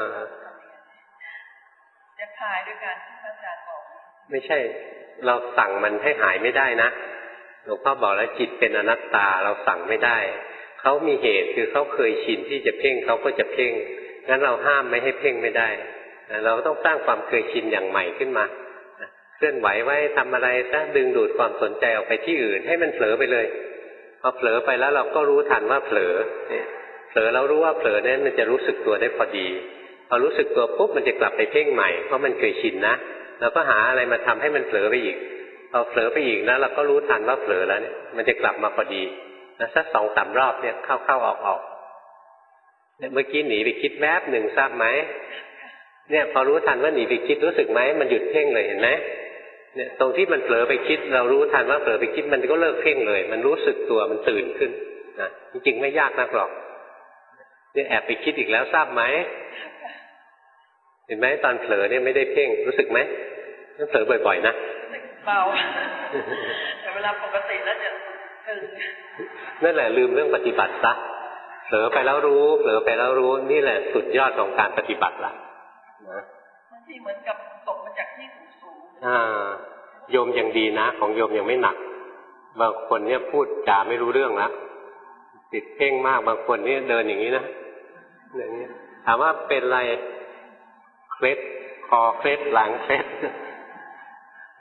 จะคลายด้วยการที่อาจารย์บอกไม่ใช่เราสั่งมันให้หายไม่ได้นะหลวงพ่อบอกแล้วจิตเป็นอนัตตาเราสั่งไม่ได้เขามีเหตุคือเขาเคยชินที่จะเพ่งเขาก็จะเพ่งงั้นเราห้ามไม่ให้เพ่งไม่ได้เราต้องสร้างความเคยชินอย่างใหม่ขึ้นมาเคลื่อนไหวไว้ทำอะไรซะดึงดูดความสนใจออกไปที่อื่นให้มันเผลอไปเลยพอเผลอไปแล้วเราก็รู้ทันว่าเผลอแล้วรู้ว่าเผลอนั้นมันจะรู้สึกตัวได้พอดีพอรู้สึกตัวปุ๊บมันจะกลับไปเพ่งใหม่เพราะมันเคยชินนะเราก็หาอะไรมาทำให้มันเผลอไปอีกพอเผลอไปอีกนะเราก็รู้ทันว่าเผลอแล้วเนี่ยมันจะกลับมาพอดีนะสัก 2-3 รอบเนี่ยเข้าออกเนี่ยเมื่อกี้หนีไปคิดแวบหนึ่งทราบไหมเนี่ยพอรู้ทันว่าหนีไปคิดรู้สึกไหมมันหยุดเพ่งเลยเห็นไหมเนี่ยตรงที่มันเผลอไปคิดเรารู้ทันว่าเผลอไปคิดมันก็เลิกเพ่งเลยมันรู้สึกตัวมันตื่นขึ้นนะจริงๆไม่ยากนักหรอกเนี่ยแอบไปคิดอีกแล้วทราบไหมเห็นไหมตอนเผลอเนี่ยไม่ได้เพ่งรู้สึกไหมต้องเผลอบ่อยๆนะเบาแต่เวลาปกติแล้วจะตึงนั่นแหละลืมเรื่องปฏิบัติซะเผลอไปแล้วรู้นี่แหละสุดยอดของการปฏิบัติละนะบางทีเหมือนกับตกมาจากที่สูงโยมยังดีนะของโยมยังไม่หนักบางคนเนี่ยพูดจาไม่รู้เรื่องแล้วติดเพ่งมากบางคนเนี่ยเดินอย่างนี้นะอย่างนี้ถามว่าเป็นอะไรเคล็ดคอเคล็ดหลังเคล็ด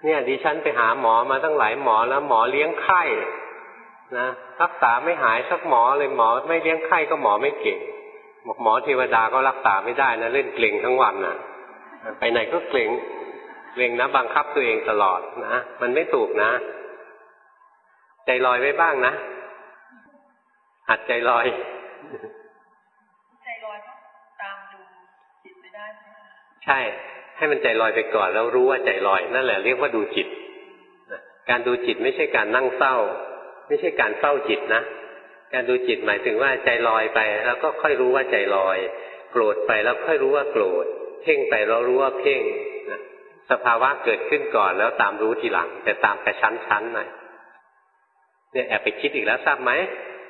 เนี่ยดิฉันไปหาหมอมาตั้งหลายหมอแล้วหมอเลี้ยงไข้นะรักษาไม่หายสักหมอเลยหมอไม่เลี้ยงไข้ก็หมอไม่เก่งบอกหมอเทวดาก็รักษาไม่ได้นะเล่นเกร็งทั้งวันน่ะไปไหนก็เกร็งนะบังคับตัวเองตลอดนะมันไม่ถูกนะใจลอยไว้บ้างนะหัดใจลอยใจลอยก็ตามดูจิตไม่ได้ใช่ให้มันใจลอยไปก่อนแล้วรู้ว่าใจลอยนั่นแหละเรียกว่าดูจิตการดูจิตไม่ใช่การนั่งเฝ้าไม่ใช่การเฝ้าจิตนะการดูจิตหมายถึงว่าใจลอยไปแล้วก็ค่อยรู้ว่าใจลอยโกรธไปแล้วค่อยรู้ว่าโกรธเพ่งไปแล้วรู้ว่าเพ่งสภาวะเกิดขึ้นก่อนแล้วตามรู้ทีหลังแต่ตามกระชั้นๆหน่อยเนี่ยแอบไปคิดอีกแล้วทราบไหม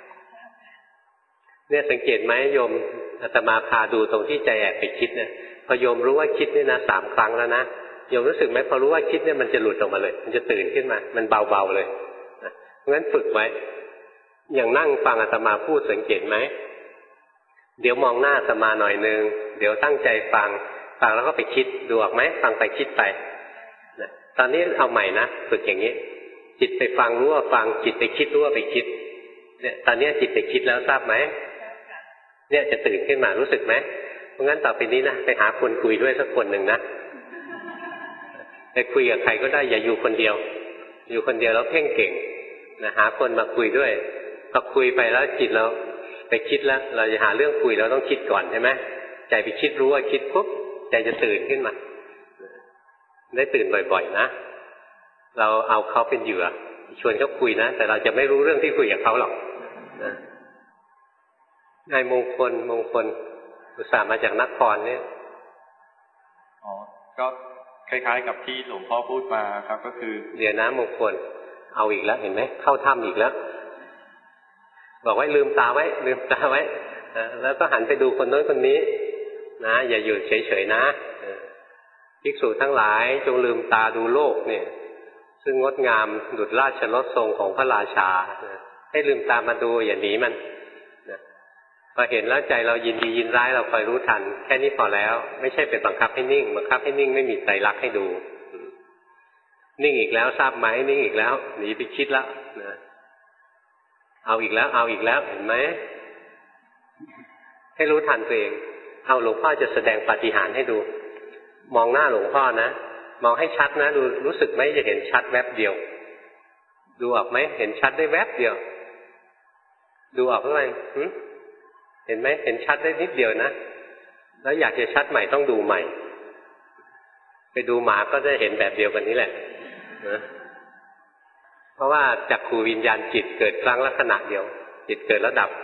เนี่ยสังเกตไหมโยมอาตมาพาดูตรงที่ใจแอบไปคิดเนี่ยพอโยมรู้ว่าคิดนี่นะ3 ครั้งแล้วนะโยมรู้สึกไหมพอรู้ว่าคิดเนี่ยมันจะหลุดออกมาเลยมันจะตื่นขึ้นมามันเบาๆเลยเพราะงั้นฝึกไว้อย่างนั่งฟังอาตมาพูดสังเกตไหมเดี๋ยวมองหน้าอาตมาหน่อยนึงเดี๋ยวตั้งใจฟังแล้วก็ไปคิดดูออกไหมฟังไปคิดไปตอนนี้เอาใหม่นะฝึกอย่างนี้จิตไปฟังรู้ว่าฟังจิตไปคิดรู้ว่าไปคิดเนี่ยตอนนี้จิตไปคิดแล้วทราบไหมเนี่ยจะตื่นขึ้นมารู้สึกไหมเพราะงั้นต่อไปนี้นะไปหาคนคุยด้วยสักคนหนึ่งนะไปคุยกับใครก็ได้อย่าอยู่คนเดียวอยู่คนเดียวแล้วเพ่งเก่งนะหาคนมาคุยด้วยพอคุยไปแล้วจิตเราไปคิดแล้วเราจะหาเรื่องคุยเราต้องคิดก่อนใช่ไหมใจไปคิดรู้ว่าคิดปุ๊บใจจะตื่นขึ้นมาได้ตื่นบ่อยๆนะเราเอาเขาเป็นเหยื่อชวนเขาคุยนะแต่เราจะไม่รู้เรื่องที่คุยกับเขาหรอกนายมงคลอุตส่าห์มาจากนครเนี่ยอ๋อก็คล้ายๆกับที่หลวงพ่อพูดมาครับก็คือเดี๋ยวนะมงคลเอาอีกแล้วเห็นไหมเข้าถ้ำอีกแล้วบอกไว้ลืมตาไว้แล้วก็หันไปดูคนโน้นคนนี้นะอย่าอยู่เฉยๆนะภิกษุทั้งหลายจงลืมตาดูโลกเนี่ยซึ่งงดงามดุจราชรถทรงของพระราชาให้ลืมตามาดูอย่าหนีมันพอเห็นแล้วใจเรายินดียินร้ายเราคอยรู้ทันแค่นี้พอแล้วไม่ใช่เป็นบังคับให้นิ่งบังคับให้นิ่งไม่มีไตรลักษณ์ให้ดูนิ่งอีกแล้วทราบไหมนิ่งอีกแล้วหนีไปคิดแล้วนะเอาอีกแล้วเห็นไหมให้รู้ทันตัวเองเอาหลวงพ่อจะแสดงปาฏิหาริย์ให้ดูมองหน้าหลวงพ่อนะมองให้ชัดนะดูรู้สึกไหมจะเห็นชัดแวบเดียวดูออกไหมเห็นชัดได้แวบเดียวดูออกหรือไงเห็นไหมเห็นชัดได้นิดเดียวนะแล้วอยากจะชัดใหม่ต้องดูใหม่ไปดูหมาก็จะเห็นแบบเดียวกันนี้แหละนะเพราะว่าจักขูวิญญาณจิตเกิดครั้งละขณะเดียวจิตเกิดแล้วดับ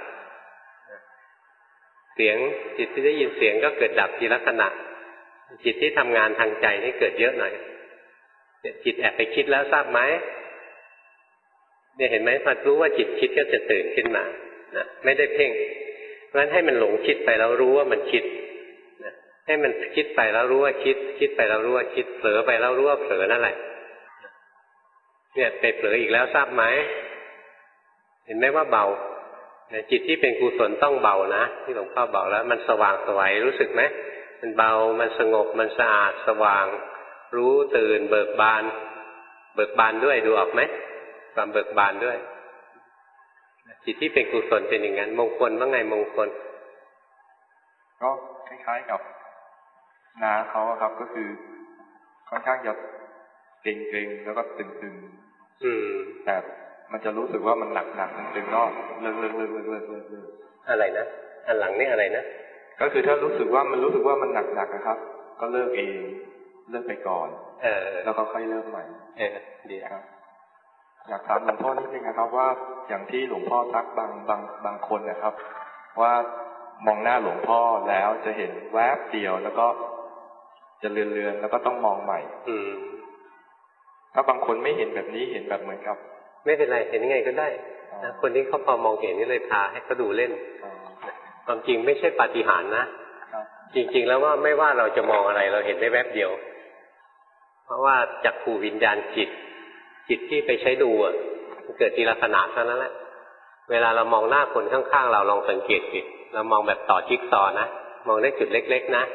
เสียงจิตที่ได้ยินเสียงก็เกิดดับทีละขณะจิตที่ทำงานทางใจนี่เกิดเยอะหน่อยจิตแอบไปคิดแล้วทราบไหมเนี่ยเห็นไหมพอรู้ว่าจิตคิดก็จะตื่นขึ้นมานะไม่ได้เพ่งเพราะฉะนั้นให้มันหลงคิดไปแล้วรู้ว่ามันคิดนะให้มันคิดไปแล้วรู้ว่าคิดไปแล้วรู้ว่าคิดเผลอไปแล้วรู้ว่าเผลอนั่นแหละเนี่ยไปเผลออีกแล้วทราบไหมเห็นไหมว่าเบาจิตที่เป็นกุศลต้องเบานะที่หลวงพ่อบอกแล้วมันสว่างสวยรู้สึกไหมมันเบามันสงบมันสะอาดสว่างรู้ตื่นเบิกบานด้วยดูออกไหมความเบิกบานด้วยจิตที่เป็นกุศลเป็นอย่างนั้นมงคลว่าไงมงคลก็คล้ายๆกับนาเขาครับก็คือค่อนข้างจะเกร็งๆแล้วก็ตึงๆแต่มันจะรู้สึกว่ามันหนักๆตึงๆนอกเลิกอะไรนะอันหลังนี่อะไรนะก็คือถ้ารู้สึกว่ามันหนักนะครับก็เลิกเองเลิกไปก่อนแล้วก็ค่อยเริ่มใหม่ดีครับอยากถามหลวงพ่อนิดนึงนะครับว่าอย่างที่หลวงพ่อทักบางคนนะครับว่ามองหน้าหลวงพ่อแล้วจะเห็นแวบเดียวแล้วก็จะเลือนแล้วก็ต้องมองใหม่ถ้าบางคนไม่เห็นแบบนี้เห็นแบบเหมือนกับไม่เป็นไรเห็นยังไงก็ได้คนที่เขาพอมองเห็นนี่เลยพาให้เขาดูเล่นความจริงไม่ใช่ปาฏิหาริย์นะจริงๆแล้วว่าไม่ว่าเราจะมองอะไรเราเห็นได้แวบเดียวเพราะว่าจักขูวิญญาณจิตที่ไปใช้ดูมันเกิดทีละขณะเท่านั้นแหละเวลาเรามองหน้าคนข้างๆเราลองสังเกตสิเรามองแบบต่อจิ๊กซอว์นะมองได้จุดเล็กๆนะ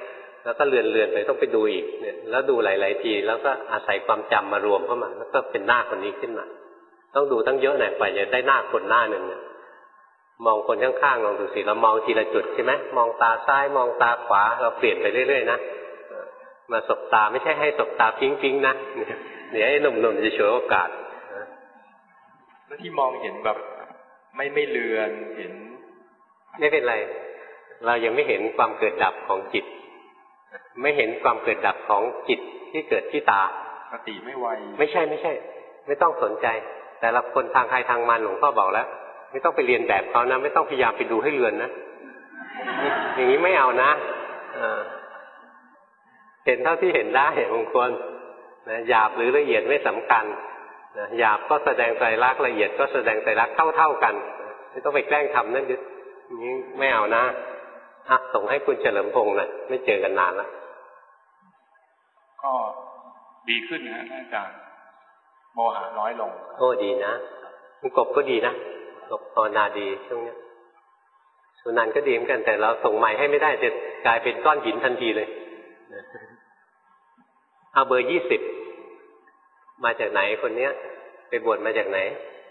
แล้วก็เลือนไปต้องไปดูอีกเนี่ยแล้วดูหลายๆทีแล้วก็อาศัยความจำมารวมเข้ามาแล้วก็เป็นหน้าคนนี้ขึ้นมาต้องดูตั้งเยอะหน่อยกว่าจะได้หน้าคนหน้าหนึ่งเนี่ยมองคนข้างๆลองดูสิเรามองทีละจุดใช่ไหมมองตาซ้ายมองตาขวาเราเปลี่ยนไปเรื่อยๆนะมาสบตาไม่ใช่ให้สบตาปิ๊งๆนะเดี๋ยวไอ้หนุ่มๆจะฉวยโอกาสแล้วที่มองเห็นแบบไม่เลือนเห็นไม่เป็นไรเรายังไม่เห็นความเกิดดับของจิตไม่เห็นความเกิดดับของจิตที่เกิดที่ตาสติไม่ไวไม่ใช่ไม่ต้องสนใจแต่ละคนทางใครทางมันหลวงพ่อบอกแล้วไม่ต้องไปเรียนแบบเขานะไม่ต้องพยายามไปดูให้เลือนนะอย่างนี้ไม่เอานะเห็นเท่าที่เห็นได้บางคนนะหยาบหรือละเอียดไม่สำคัญนะหยาบก็แสดงไตรลักษณ์ละเอียดก็แสดงไตรลักษณ์เท่ากันไม่ต้องไปแกล้งทำนั่นนี้ไม่เอานะส่งให้คุณเฉลิมพงษ์นะไม่เจอกันนานแล้วก็ดีขึ้นนะอาจารย์โมหะน้อยลงโอ้ดีนะคุณกบก็ดีนะกบภาวนาดีช่วงนี้สุนันท์ก็ดีเหมือนกันแต่เราส่งใหม่ให้ไม่ได้จะกลายเป็นก้อนหินทันทีเลยเอาเบอร์20มาจากไหนคนเนี้ยไปบวชมาจากไหน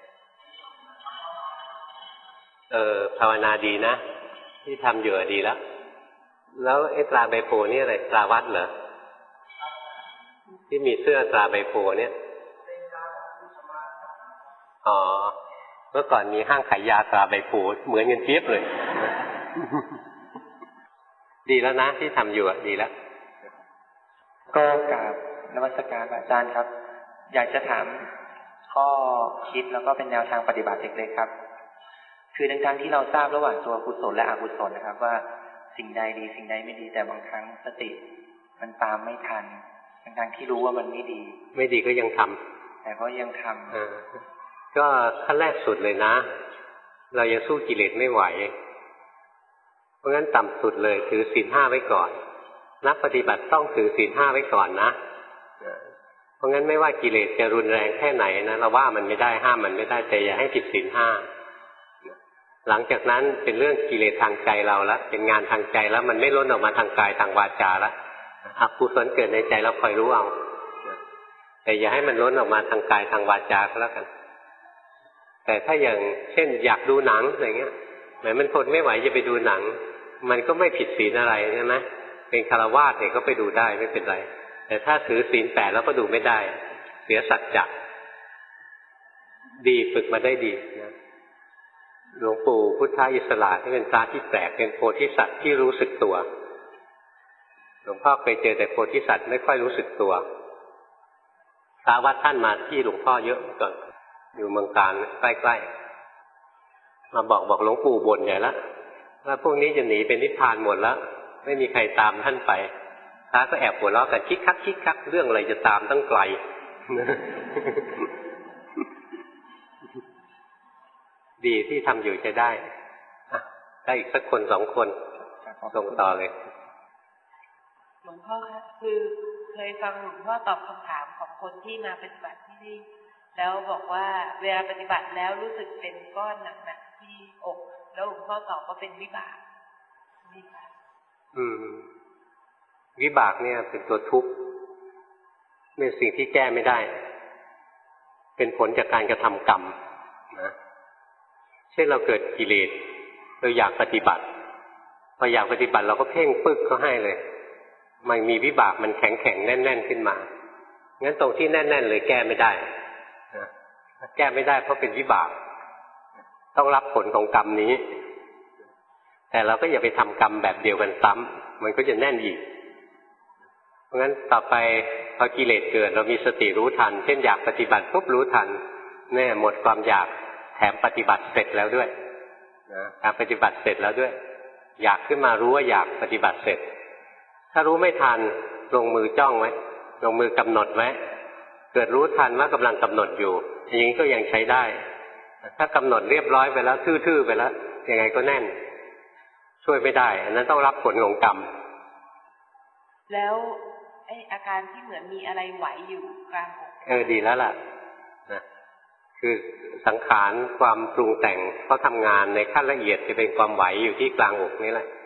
ภาวนาดีนะที่ทำอยู่ดีแล้วไอ้ตราใบโพนี่อะไรตราวัดเหรอที่มีเสื้อตราใบโพเนี่ยอ๋อเมื่อก่อนมีห้างขายยาตราใบโพเหมือนกันเทียบเลย ดีแล้วนะที่ทำอยู่ดีแล้วก็กราบนมัสการอาจารย์ครับอยากจะถามข้อคิดแล้วก็เป็นแนวทางปฏิบัติเล็กๆครับคือทั้งที่เราทราบระหว่างตัวกุศลและอกุศลนะครับว่าสิ่งใดดีสิ่งใดไม่ดีแต่บางครั้งสติมันตามไม่ทันทั้งที่รู้ว่ามันไม่ดีก็ยังทำแต่ก็ยังทำก็ขั้นแรกสุดเลยนะเรายังสู้กิเลสไม่ไหวเพราะงั้นต่ำสุดเลยถือศีล5ไว้ก่อนนักปฏิบัติต้องถือศีล5ไว้ก่อนนะเพราะงั้นไม่ว่ากิเลสจะรุนแรงแค่ไหนนะเราว่ามันไม่ได้ห้ามมันไม่ได้แต่อย่าให้ผิดศีล5หลังจากนั้นเป็นเรื่องกิเลสทางใจเราแล้วเป็นงานทางใจแล้วมันไม่ล้นออกมาทางกายทางวาจาแล้วอกุศลเกิดในใจเราคอยรู้เอาแต่อย่าให้มันล้นออกมาทางกายทางวาจาก็แล้วกันแต่ถ้าอย่างเช่นอยากดูหนังอะไรเงี้ยแม้มันทนไม่ไหวจะไปดูหนังมันก็ไม่ผิดศีลอะไรใช่ไหมเป็นฆราวาสเนี่ยก็ไปดูได้ไม่เป็นไรแต่ถ้าถือศีล8แล้วก็ดูไม่ได้เสียสัจจะดีฝึกมาได้ดีนะหลวงปู่พุทธอิสระที่เป็นพระที่แปลกเป็นโพธิสัตว์ที่รู้สึกตัวหลวงพ่อเคยเจอแต่โพธิสัตว์ไม่ค่อยรู้สึกตัวพระวัดท่านมาที่หลวงพ่อเยอะก่อนอยู่เมืองการใกล้ๆมาบอกหลวงปู่บ่นใหญ่แล้วว่าพวกนี้จะหนีเป็นนิพพานหมดแล้วไม่มีใครตามท่านไปพระก็แอบหัวเราะกันคิกคักเรื่องอะไรจะตามตั้งไกล ดีที่ทำอยู่จะได้ได้อีกสักคน2คนส่งต่อเลยหลวงพ่อคะคือเคยฟังหลวงพ่อตอบคำถามของคนที่มาปฏิบัติที่นี่แล้วบอกว่าเวลาปฏิบัติแล้วรู้สึกเป็นก้อนหนักๆที่อกแล้วหลวงพ่อตอบว่าเป็นวิบากวิบากเนี่ยเป็นตัวทุกข์เป็นสิ่งที่แก้ไม่ได้เป็นผลจากการกระทำกรรมนะเช่นเราเกิดกิเลสเราอยากปฏิบัติพออยากปฏิบัติเราก็เพ่งปึ๊กเขาให้เลยมันมีวิบากมันแข็งแน่นขึ้นมางั้นตรงที่แน่นเลยแก้ไม่ได้นะแก้ไม่ได้เพราะเป็นวิบากต้องรับผลของกรรมนี้แต่เราก็อย่าไปทำกรรมแบบเดียวกันซ้ำมันก็จะแน่นอีกเพราะงั้นต่อไปพอกิเลสเกิดเรามีสติรู้ทันเช่นอยากปฏิบัติปุ๊บรู้ทันแน่หมดความอยากแถมปฏิบัติเสร็จแล้วด้วยนะการปฏิบัติเสร็จแล้วด้วยอยากขึ้นมารู้ว่าอยากปฏิบัติเสร็จถ้ารู้ไม่ทันลงมือจ้องไว้ลงมือกำหนดไว้เกิดรู้ทันว่ากำลังกำหนดอยู่อย่างนี้ก็ยังใช้ได้ถ้ากำหนดเรียบร้อยไปแล้วทื่อๆไปแล้วยังไงก็แน่นช่วยไม่ได้อันนั้นต้องรับผลของกรรมแล้วไอ้อาการที่เหมือนมีอะไรไหวอยู่กลางอกดีแล้วล่ะนะคือสังขารความปรุงแต่งเขาทำงานในขั้นละเอียดจะเป็นความไหวอยู่ที่กลางอกนี่แหละ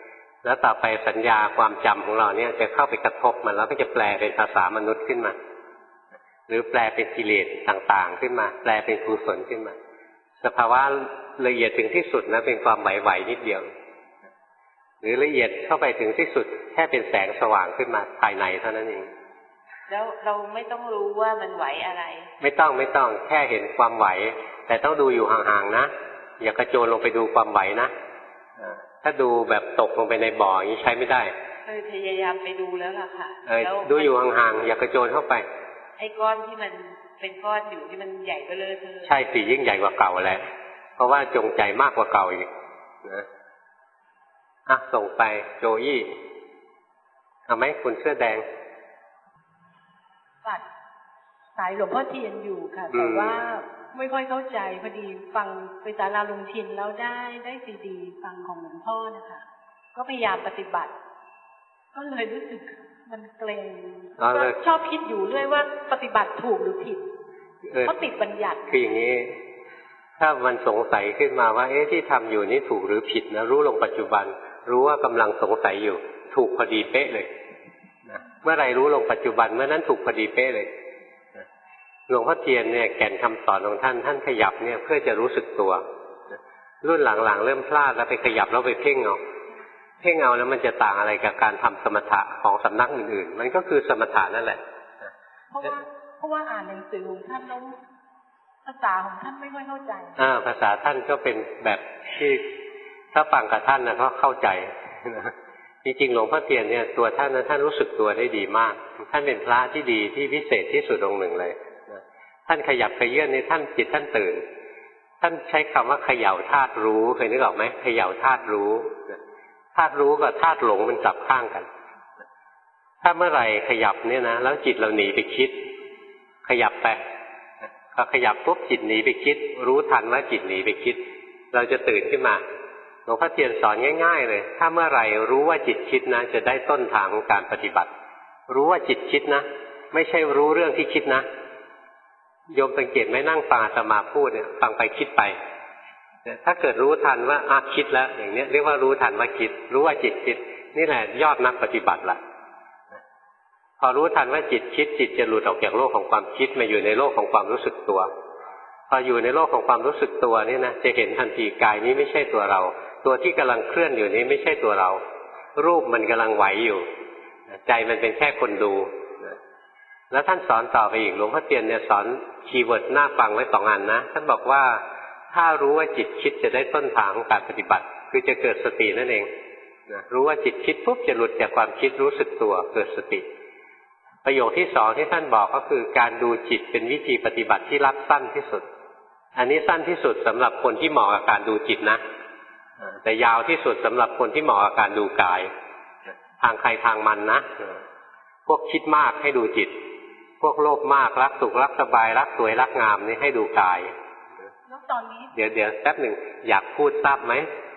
แล้วต่อไปสัญญาความจำของเราเนี่ยจะเข้าไปกระทบมันแล้วก็จะแปลเป็นภาษามนุษย์ขึ้นมาหรือแปลเป็นกิเลสต่างๆขึ้นมาแปลเป็นกุศลขึ้นมาสภาวะละเอียดถึงที่สุดนะเป็นความไหวๆนิดเดียวหรือละเอียดเข้าไปถึงที่สุดแค่เป็นแสงสว่างขึ้นมาภายในเท่านั้นเองแล้วเราไม่ต้องรู้ว่ามันไหวอะไรไม่ต้องแค่เห็นความไหวแต่ต้องดูอยู่ห่างๆนะอย่ากระโจนลงไปดูความไหวนะถ้าดูแบบตกลงไปในบ่ออย่างนี้ใช้ไม่ได้พยายามไปดูแล้วล่ะค่ะดูอยู่ห่างๆอย่ากระโจนเข้าไปไอ้ก้อนที่มันเป็นก้อนอยู่ที่มันใหญ่ไปเลยใช่สิยิ่งใหญ่กว่าเก่าแหละเพราะว่าจงใจมากกว่าเก่าอีกนะส่งไปโจอี้เอาไหมคุณเสื้อแดงปัดสายหลวงพ่อเทียนอยู่ค่ะแต่ว่าไม่ค่อยเข้าใจพอดีฟังไปศาลาลุงทินแล้วได้ซีดีฟังของหลวงพ่อนะคะก็พยายามปฏิบัติก็เลยรู้สึกมันเกรงก็ชอบคิดอยู่เรื่อยว่าปฏิบัติถูกหรือผิดเพราะติดบัญญัติคืออย่างนี้ถ้ามันสงสัยขึ้นมาว่าที่ทำอยู่นี่ถูกหรือผิดนะรู้ลงปัจจุบันรู้ว่ากำลังสงสัยอยู่ถูกพอดีเป๊ะเลยนะเมื่อไรรู้ลงปัจจุบันเมื่อนั้นถูกพอดีเป๊ะเลยหลวงพ่อเทียนเนี่ยแก่นคำสอนของท่านขยับเนี่ยเพื่อจะรู้สึกตัวรุ่นหลังๆเริ่มพลาดแล้วไปขยับแล้วไปเพ่งเอาแล้วมันจะต่างอะไรกับการทำสมถะของสำนักอื่นๆมันก็คือสมถะนั่นแหละเพราะว่าอ่านหนังสือของท่านแล้วภาษาของท่านไม่ค่อยเข้าใจภาษาท่านก็เป็นแบบที่ถ้าฟังกับท่านนะก็เข้าใจจริงๆหลวงพ่อเทียนเนี่ยตัวท่านรู้สึกตัวได้ดีมากท่านเป็นพระที่ดีที่วิเศษที่สุดองค์หนึ่งเลยท่านขยับขยื่นในท่านจิตท่านตื่นท่านใช้คำว่าเขย่าธาตุรู้เคยนึกออกไหมเขย่าธาตุรู้ธาตุรู้กับธาตุหลงมันกลับข้างกันถ้าเมื่อไหร่ขยับเนี่ยนะแล้วจิตเราหนีไปคิดขยับไปพอขยับปุ๊บจิตหนีไปคิดรู้ทันว่าจิตหนีไปคิดเราจะตื่นขึ้นมาหลวงพ่อเทียนสอนง่ายๆเลยถ้าเมื่อไหร่รู้ว่าจิตคิดนะจะได้ต้นทางของการปฏิบัติรู้ว่าจิตคิดนะไม่ใช่รู้เรื่องที่คิดนะโยมสังเกตไหมนั่งฟังอาตมาพูดเนี่ยฟังไปคิดไปถ้าเกิดรู้ทันว่าคิดแล้วอย่างนี้เรียกว่ารู้ทันว่าคิดรู้ว่าจิตคิดนี่แหละยอดนักปฏิบัติละพอรู้ทันว่าจิตคิดจิตจะหลุดออกจากโลกของความคิดมาอยู่ในโลกของความรู้สึกตัวพออยู่ในโลกของความรู้สึกตัวนี่นะจะเห็นทันทีกายนี้ไม่ใช่ตัวเราตัวที่กำลังเคลื่อนอยู่นี้ไม่ใช่ตัวเรารูปมันกำลังไหวอยู่ใจมันเป็นแค่คนดูแล้วท่านสอนต่อไปอีกหลวงพ่อเทียนเนี่ยสอนคีย์เวิร์ดหน้าฟังไว้2 อันนะท่านบอกว่าถ้ารู้ว่าจิตคิดจะได้ต้นทางของการปฏิบัติคือจะเกิดสตินั่นเองรู้ว่าจิตคิดปุ๊บจะหลุดจากความคิดรู้สึกตัวเกิดสติประโยคที่2ที่ท่านบอกก็คือการดูจิตเป็นวิธีปฏิบัติที่รัดสั้นที่สุดอันนี้สั้นที่สุดสำหรับคนที่เหมาะกับการดูจิตนะแต่ยาวที่สุดสำหรับคนที่เหมาะกับการดูกายทางใครทางมันนะพวกคิดมากให้ดูจิตพวกโลภมากรักสุขรักสบายรักสวยรักงามนี่ให้ดูกายแล้วตอนนี้เดี๋ยวแป๊บหนึ่งอยากพูดทราบไหม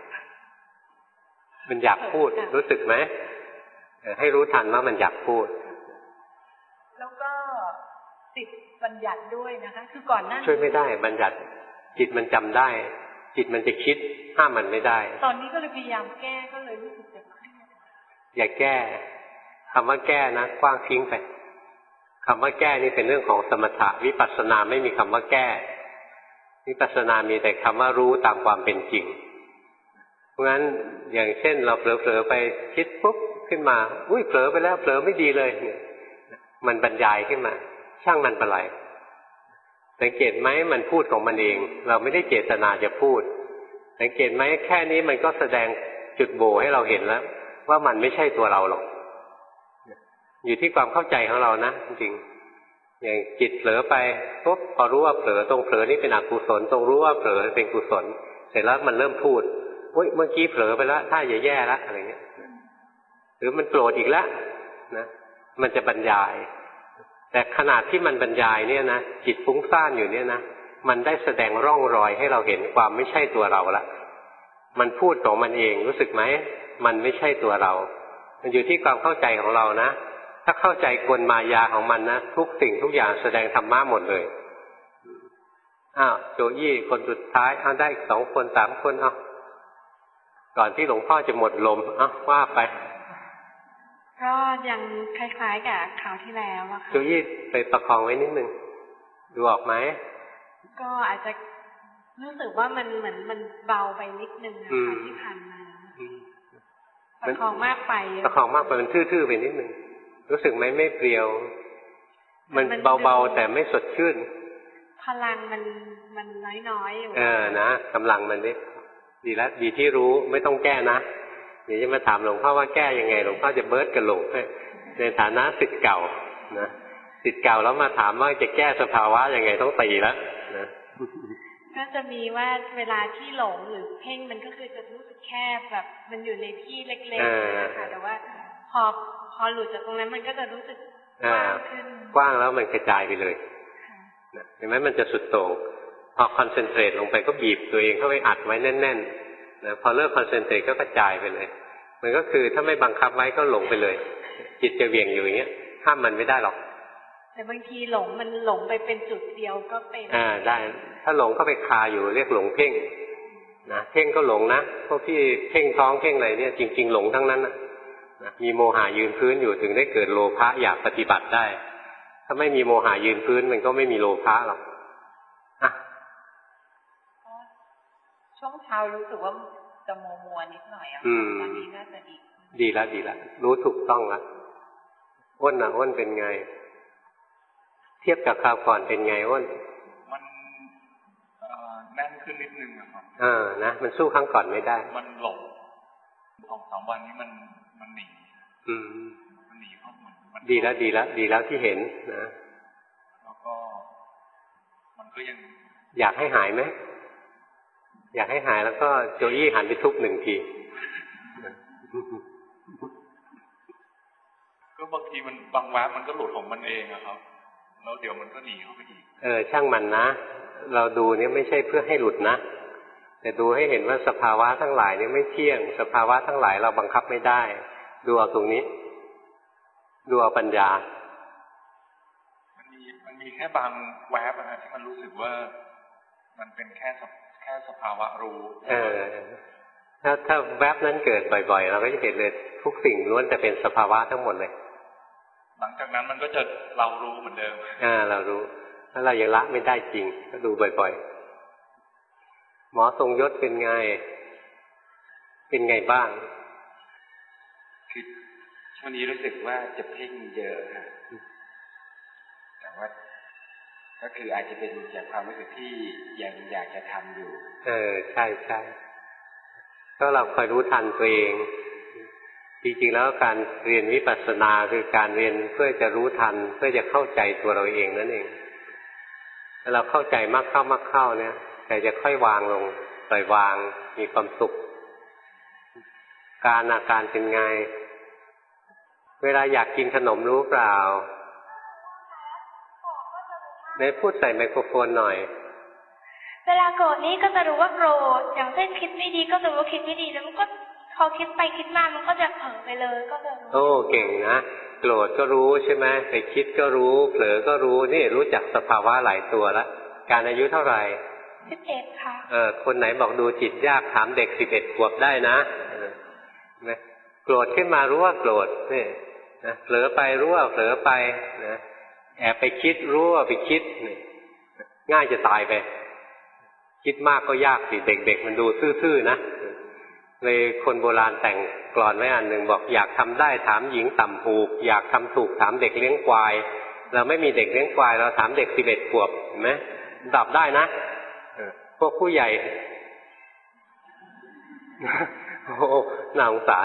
มันอยากพูดรู้สึกไหมให้รู้ทันว่ามันอยากพูดแล้วก็ติดบัญญัติด้วยนะคะคือก่อนหน้าช่วยไม่ได้บัญญัติจิตมันจำได้จิตมันจะคิดห้ามมันไม่ได้ตอนนี้ก็เลยพยายามแก้ก็เลยรู้สึกจะเครียดอย่าแก้คำว่าแก้นะกว้างทิ้งไปคำว่าแก้นี่เป็นเรื่องของสมถะวิปัสสนาไม่มีคำว่าแก้วิปัสสนามีแต่คำว่ารู้ตามความเป็นจริงเพราะงั้นอย่างเช่นเราเผลอๆไปคิดปุ๊บขึ้นมาเผลอไปแล้วเผลอไม่ดีเลยเนี่ยมันบรรยายขึ้นมาช่างมันไปเลยสังเกตไหมมันพูดของมันเองเราไม่ได้เจตนาจะพูดสังเกตไหมแค่นี้มันก็แสดงจุดโบให้เราเห็นแล้วว่ามันไม่ใช่ตัวเราหรอกอยู่ที่ความเข้าใจของเรานะจริงๆอย่างจิตเผลอไปปุ๊บพอรู้ว่าเผลอตรงเผลอนี่เป็นอกุศลตรงรู้ว่าเผลอเป็นกุศลเสร็จแล้วมันเริ่มพูดเมื่อกี้เผลอไปแล้วถ้าแย่ๆแล้วอะไรเงี้ยหรือมันโกรธอีกแล้วนะมันจะบรรยายแต่ขนาดที่มันบรรยายเนี่ยนะจิตฟุ้งซ่านอยู่เนี่ยนะมันได้แสดงร่องรอยให้เราเห็นความไม่ใช่ตัวเราละมันพูดของมันเองรู้สึกไหมมันไม่ใช่ตัวเรามันอยู่ที่ความเข้าใจของเรานะถ้าเข้าใจกลมายาของมันนะทุกสิ่งทุกอย่างแสดงธรรมะหมดเลยโจยี่คนสุดท้ายได้อีก2 คน 3 คนก่อนที่หลวงพ่อจะหมดลมว่าไปก็ยังคล้ายๆกับคราวที่แล้วอะค่ะจูยี่ไปประคองไว้นิดนึงดูออกไหมก็อาจจะรู้สึกว่ามันเหมือนมันเบาไปนิดนึงนะคะที่ผ่านมาประคองมากไปประคองมากไปมันทื่อๆไปนิดนึงรู้สึกไหมไม่เปรียวมันเบาๆแต่ไม่สดชื่นพลังมันน้อยๆอยู่นะกำลังมันดีแล้วดีที่รู้ไม่ต้องแก้นะเดี๋ยวจะมาถามหลวงพ่อว่าแก้ยังไงหลวงพ่อจะเบิร์ดกระโหลกให้ในฐานะศิษย์เก่านะศิษย์เก่าแล้วมาถามว่าจะแก้สภาวะยังไงต้องตีแล้วนะก็จะมีว่าเวลาที่หลงหรือเพ่งมันก็คือจะรู้สึกแคบแบบมันอยู่ในที่เล็กๆนะคะแต่ว่าพอหลุดจากตรงนั้นมันก็จะรู้สึกกว้างขึ้นกว้างแล้วมันกระจายไปเลยเห็นไหมมันจะสุดโต่งพอคอนเซนเทรตลงไปก็บีบตัวเองเข้าไปอัดไว้แน่นๆนะพอเลิกคอนเซนเทรตก็กระจายไปเลยมันก็คือถ้าไม่บังคับไว้ก็หลงไปเลยจิตจะเบี่ยงอยู่อย่างเงี้ยห้ามมันไม่ได้หรอกแต่บางทีหลงมันหลงไปเป็นจุดเดียวก็เป็นได้ถ้าหลงเข้าไปคาอยู่เรียกหลงเพ่งนะเพ่งก็หลงนะพวกที่เพ่งท้องเพ่งอะไรเนี่ยจริงๆหลงทั้งนั้นนะมีโมหะยืนพื้นอยู่ถึงได้เกิดโลภะอยากปฏิบัติได้ถ้าไม่มีโมหะยืนพื้นมันก็ไม่มีโลภะหรอกช่วงเช้ารู้สึกว่าจะมัวนิดหน่อยตอนนี้น่าจะดีแล้วรู้ถูกต้องแล้วอ้นเป็นไงเทียบกับคราวก่อนเป็นไงอ้นมันแน่นขึ้นนิดนึงครับนะมันสู้ครั้งก่อนไม่ได้มันหลง2-3 วันนี้มันหนีมันหนีเพราะมันดีแล้วที่เห็นนะแล้วก็มันก็ยังอยากให้หายไหมอยากให้หายแล้วก็โจยี่หันไปทุบ1 ทีก็บางทีมันบางแวบมันก็หลุดของมันเองอะครับแล้วเดี๋ยวมันก็หนีเข้าไปอีกช่างมันนะเราดูเนี่ยไม่ใช่เพื่อให้หลุดนะแต่ดูให้เห็นว่าสภาวะทั้งหลายเนี่ยไม่เที่ยงสภาวะทั้งหลายเราบังคับไม่ได้ดูเอาตรงนี้ดูเอาปัญญามันมีแค่บางแวบนะที่มันรู้สึกว่ามันเป็นแค่สภาวะรู้ถ้าแวบนั้นเกิดบ่อยๆเราก็จะเห็นเลยทุกสิ่งล้วนแต่เป็นสภาวะทั้งหมดเลยหลังจากนั้นมันก็จะเรารู้เหมือนเดิมเรารู้ถ้าเรายังละไม่ได้จริงก็ดูบ่อยๆหมอทรงยศเป็นไงบ้างคือช่วงนี้รู้สึกว่าจะเพ่งเยอะค่ะแต่ว่าก็คืออาจจะเป็นจากความรู้สึกที่ยังอยากจะทำอยู่ใช่ก็เราคอยรู้ทันตัวเองจริงๆแล้วการเรียนวิปัสสนาคือการเรียนเพื่อจะรู้ทันเพื่อจะเข้าใจตัวเราเองนั่นเองถ้าเราเข้าใจมากเข้าเนี่ยใจจะค่อยวางลงปล่อยวางมีความสุขอาการเป็นไงเวลาอยากกินขนมรู้เปล่าไหนพูดใส่ไมโครโฟนหน่อยเวลาโกรธนี้ก็จะรู้ว่าโกรธอย่างเช่นคิดไม่ดีก็จะรู้ว่าคิดไม่ดีแล้วมันก็พอคิดไปคิดมามันก็จะเผลอไปเลยก็จะรู้เก่งนะโกรธก็รู้ใช่ไหมไปคิดก็รู้เผลอก็รู้นี่รู้จักสภาวะหลายตัวแล้วการอายุเท่าไหร่ 11ค่ะคนไหนบอกดูจิตยากถามเด็ก11 ขวบได้นะโกรธขึ้นมารู้ว่าโกรธนี่นะเผลอไปรู้ว่าเผลอไปนะแอบไปคิดรู้ว่าไปคิดนี่ง่ายจะตายไปคิดมากก็ยากสิเด็กๆมันดูซื่อๆนะเลยคนโบราณแต่งกลอนไว้อันหนึ่งบอกอยากทำได้ถามหญิงต่ำหูกอยากทำถูกถามเด็กเลี้ยงควายเราไม่มีเด็กเลี้ยงควายเราถามเด็ก11 ขวบเห็นไหมตอบได้นะพวกผู้ใหญ่โอ้น่าสงสาร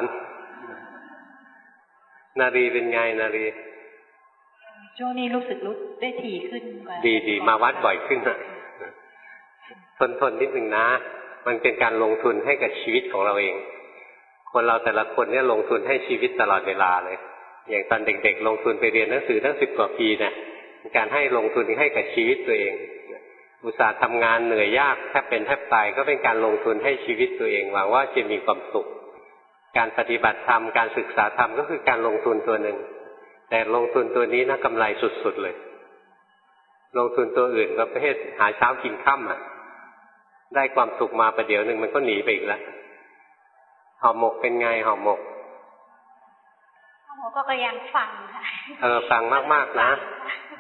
นารีเป็นไงนารีช่วงนี้รู้สึกได้ถี่ขึ้นกว่าดีมาวัดบ่อยขึ้นนะทนนิดนึงนะมันเป็นการลงทุนให้กับชีวิตของเราเองคนเราแต่ละคนเนี่ยลงทุนให้ชีวิตตลอดเวลาเลยอย่างตอนเด็กๆลงทุนไปเรียนหนังสือตั้ง10 กว่าปีเนี่ยเป็นการให้ลงทุนให้กับชีวิตตัวเองอุตส่าห์ทำงานเหนื่อยยากแทบเป็นแทบตายก็เป็นการลงทุนให้ชีวิตตัวเองหวังว่าจะมีความสุขการปฏิบัติธรรมการศึกษาธรรมก็คือการลงทุนตัวหนึ่งแต่ลงทุนตัวนี้นะกำไรสุดๆเลยลงทุนตัวอื่นประเภทหาเช้ากินค่ำได้ความสุขมาประเดี๋ยวหนึ่งมันก็หนีไปอีกแล้วห่อหมกเป็นไงห่อหมกห่อหมกก็ยังฟังค่ะฟังมากๆนะ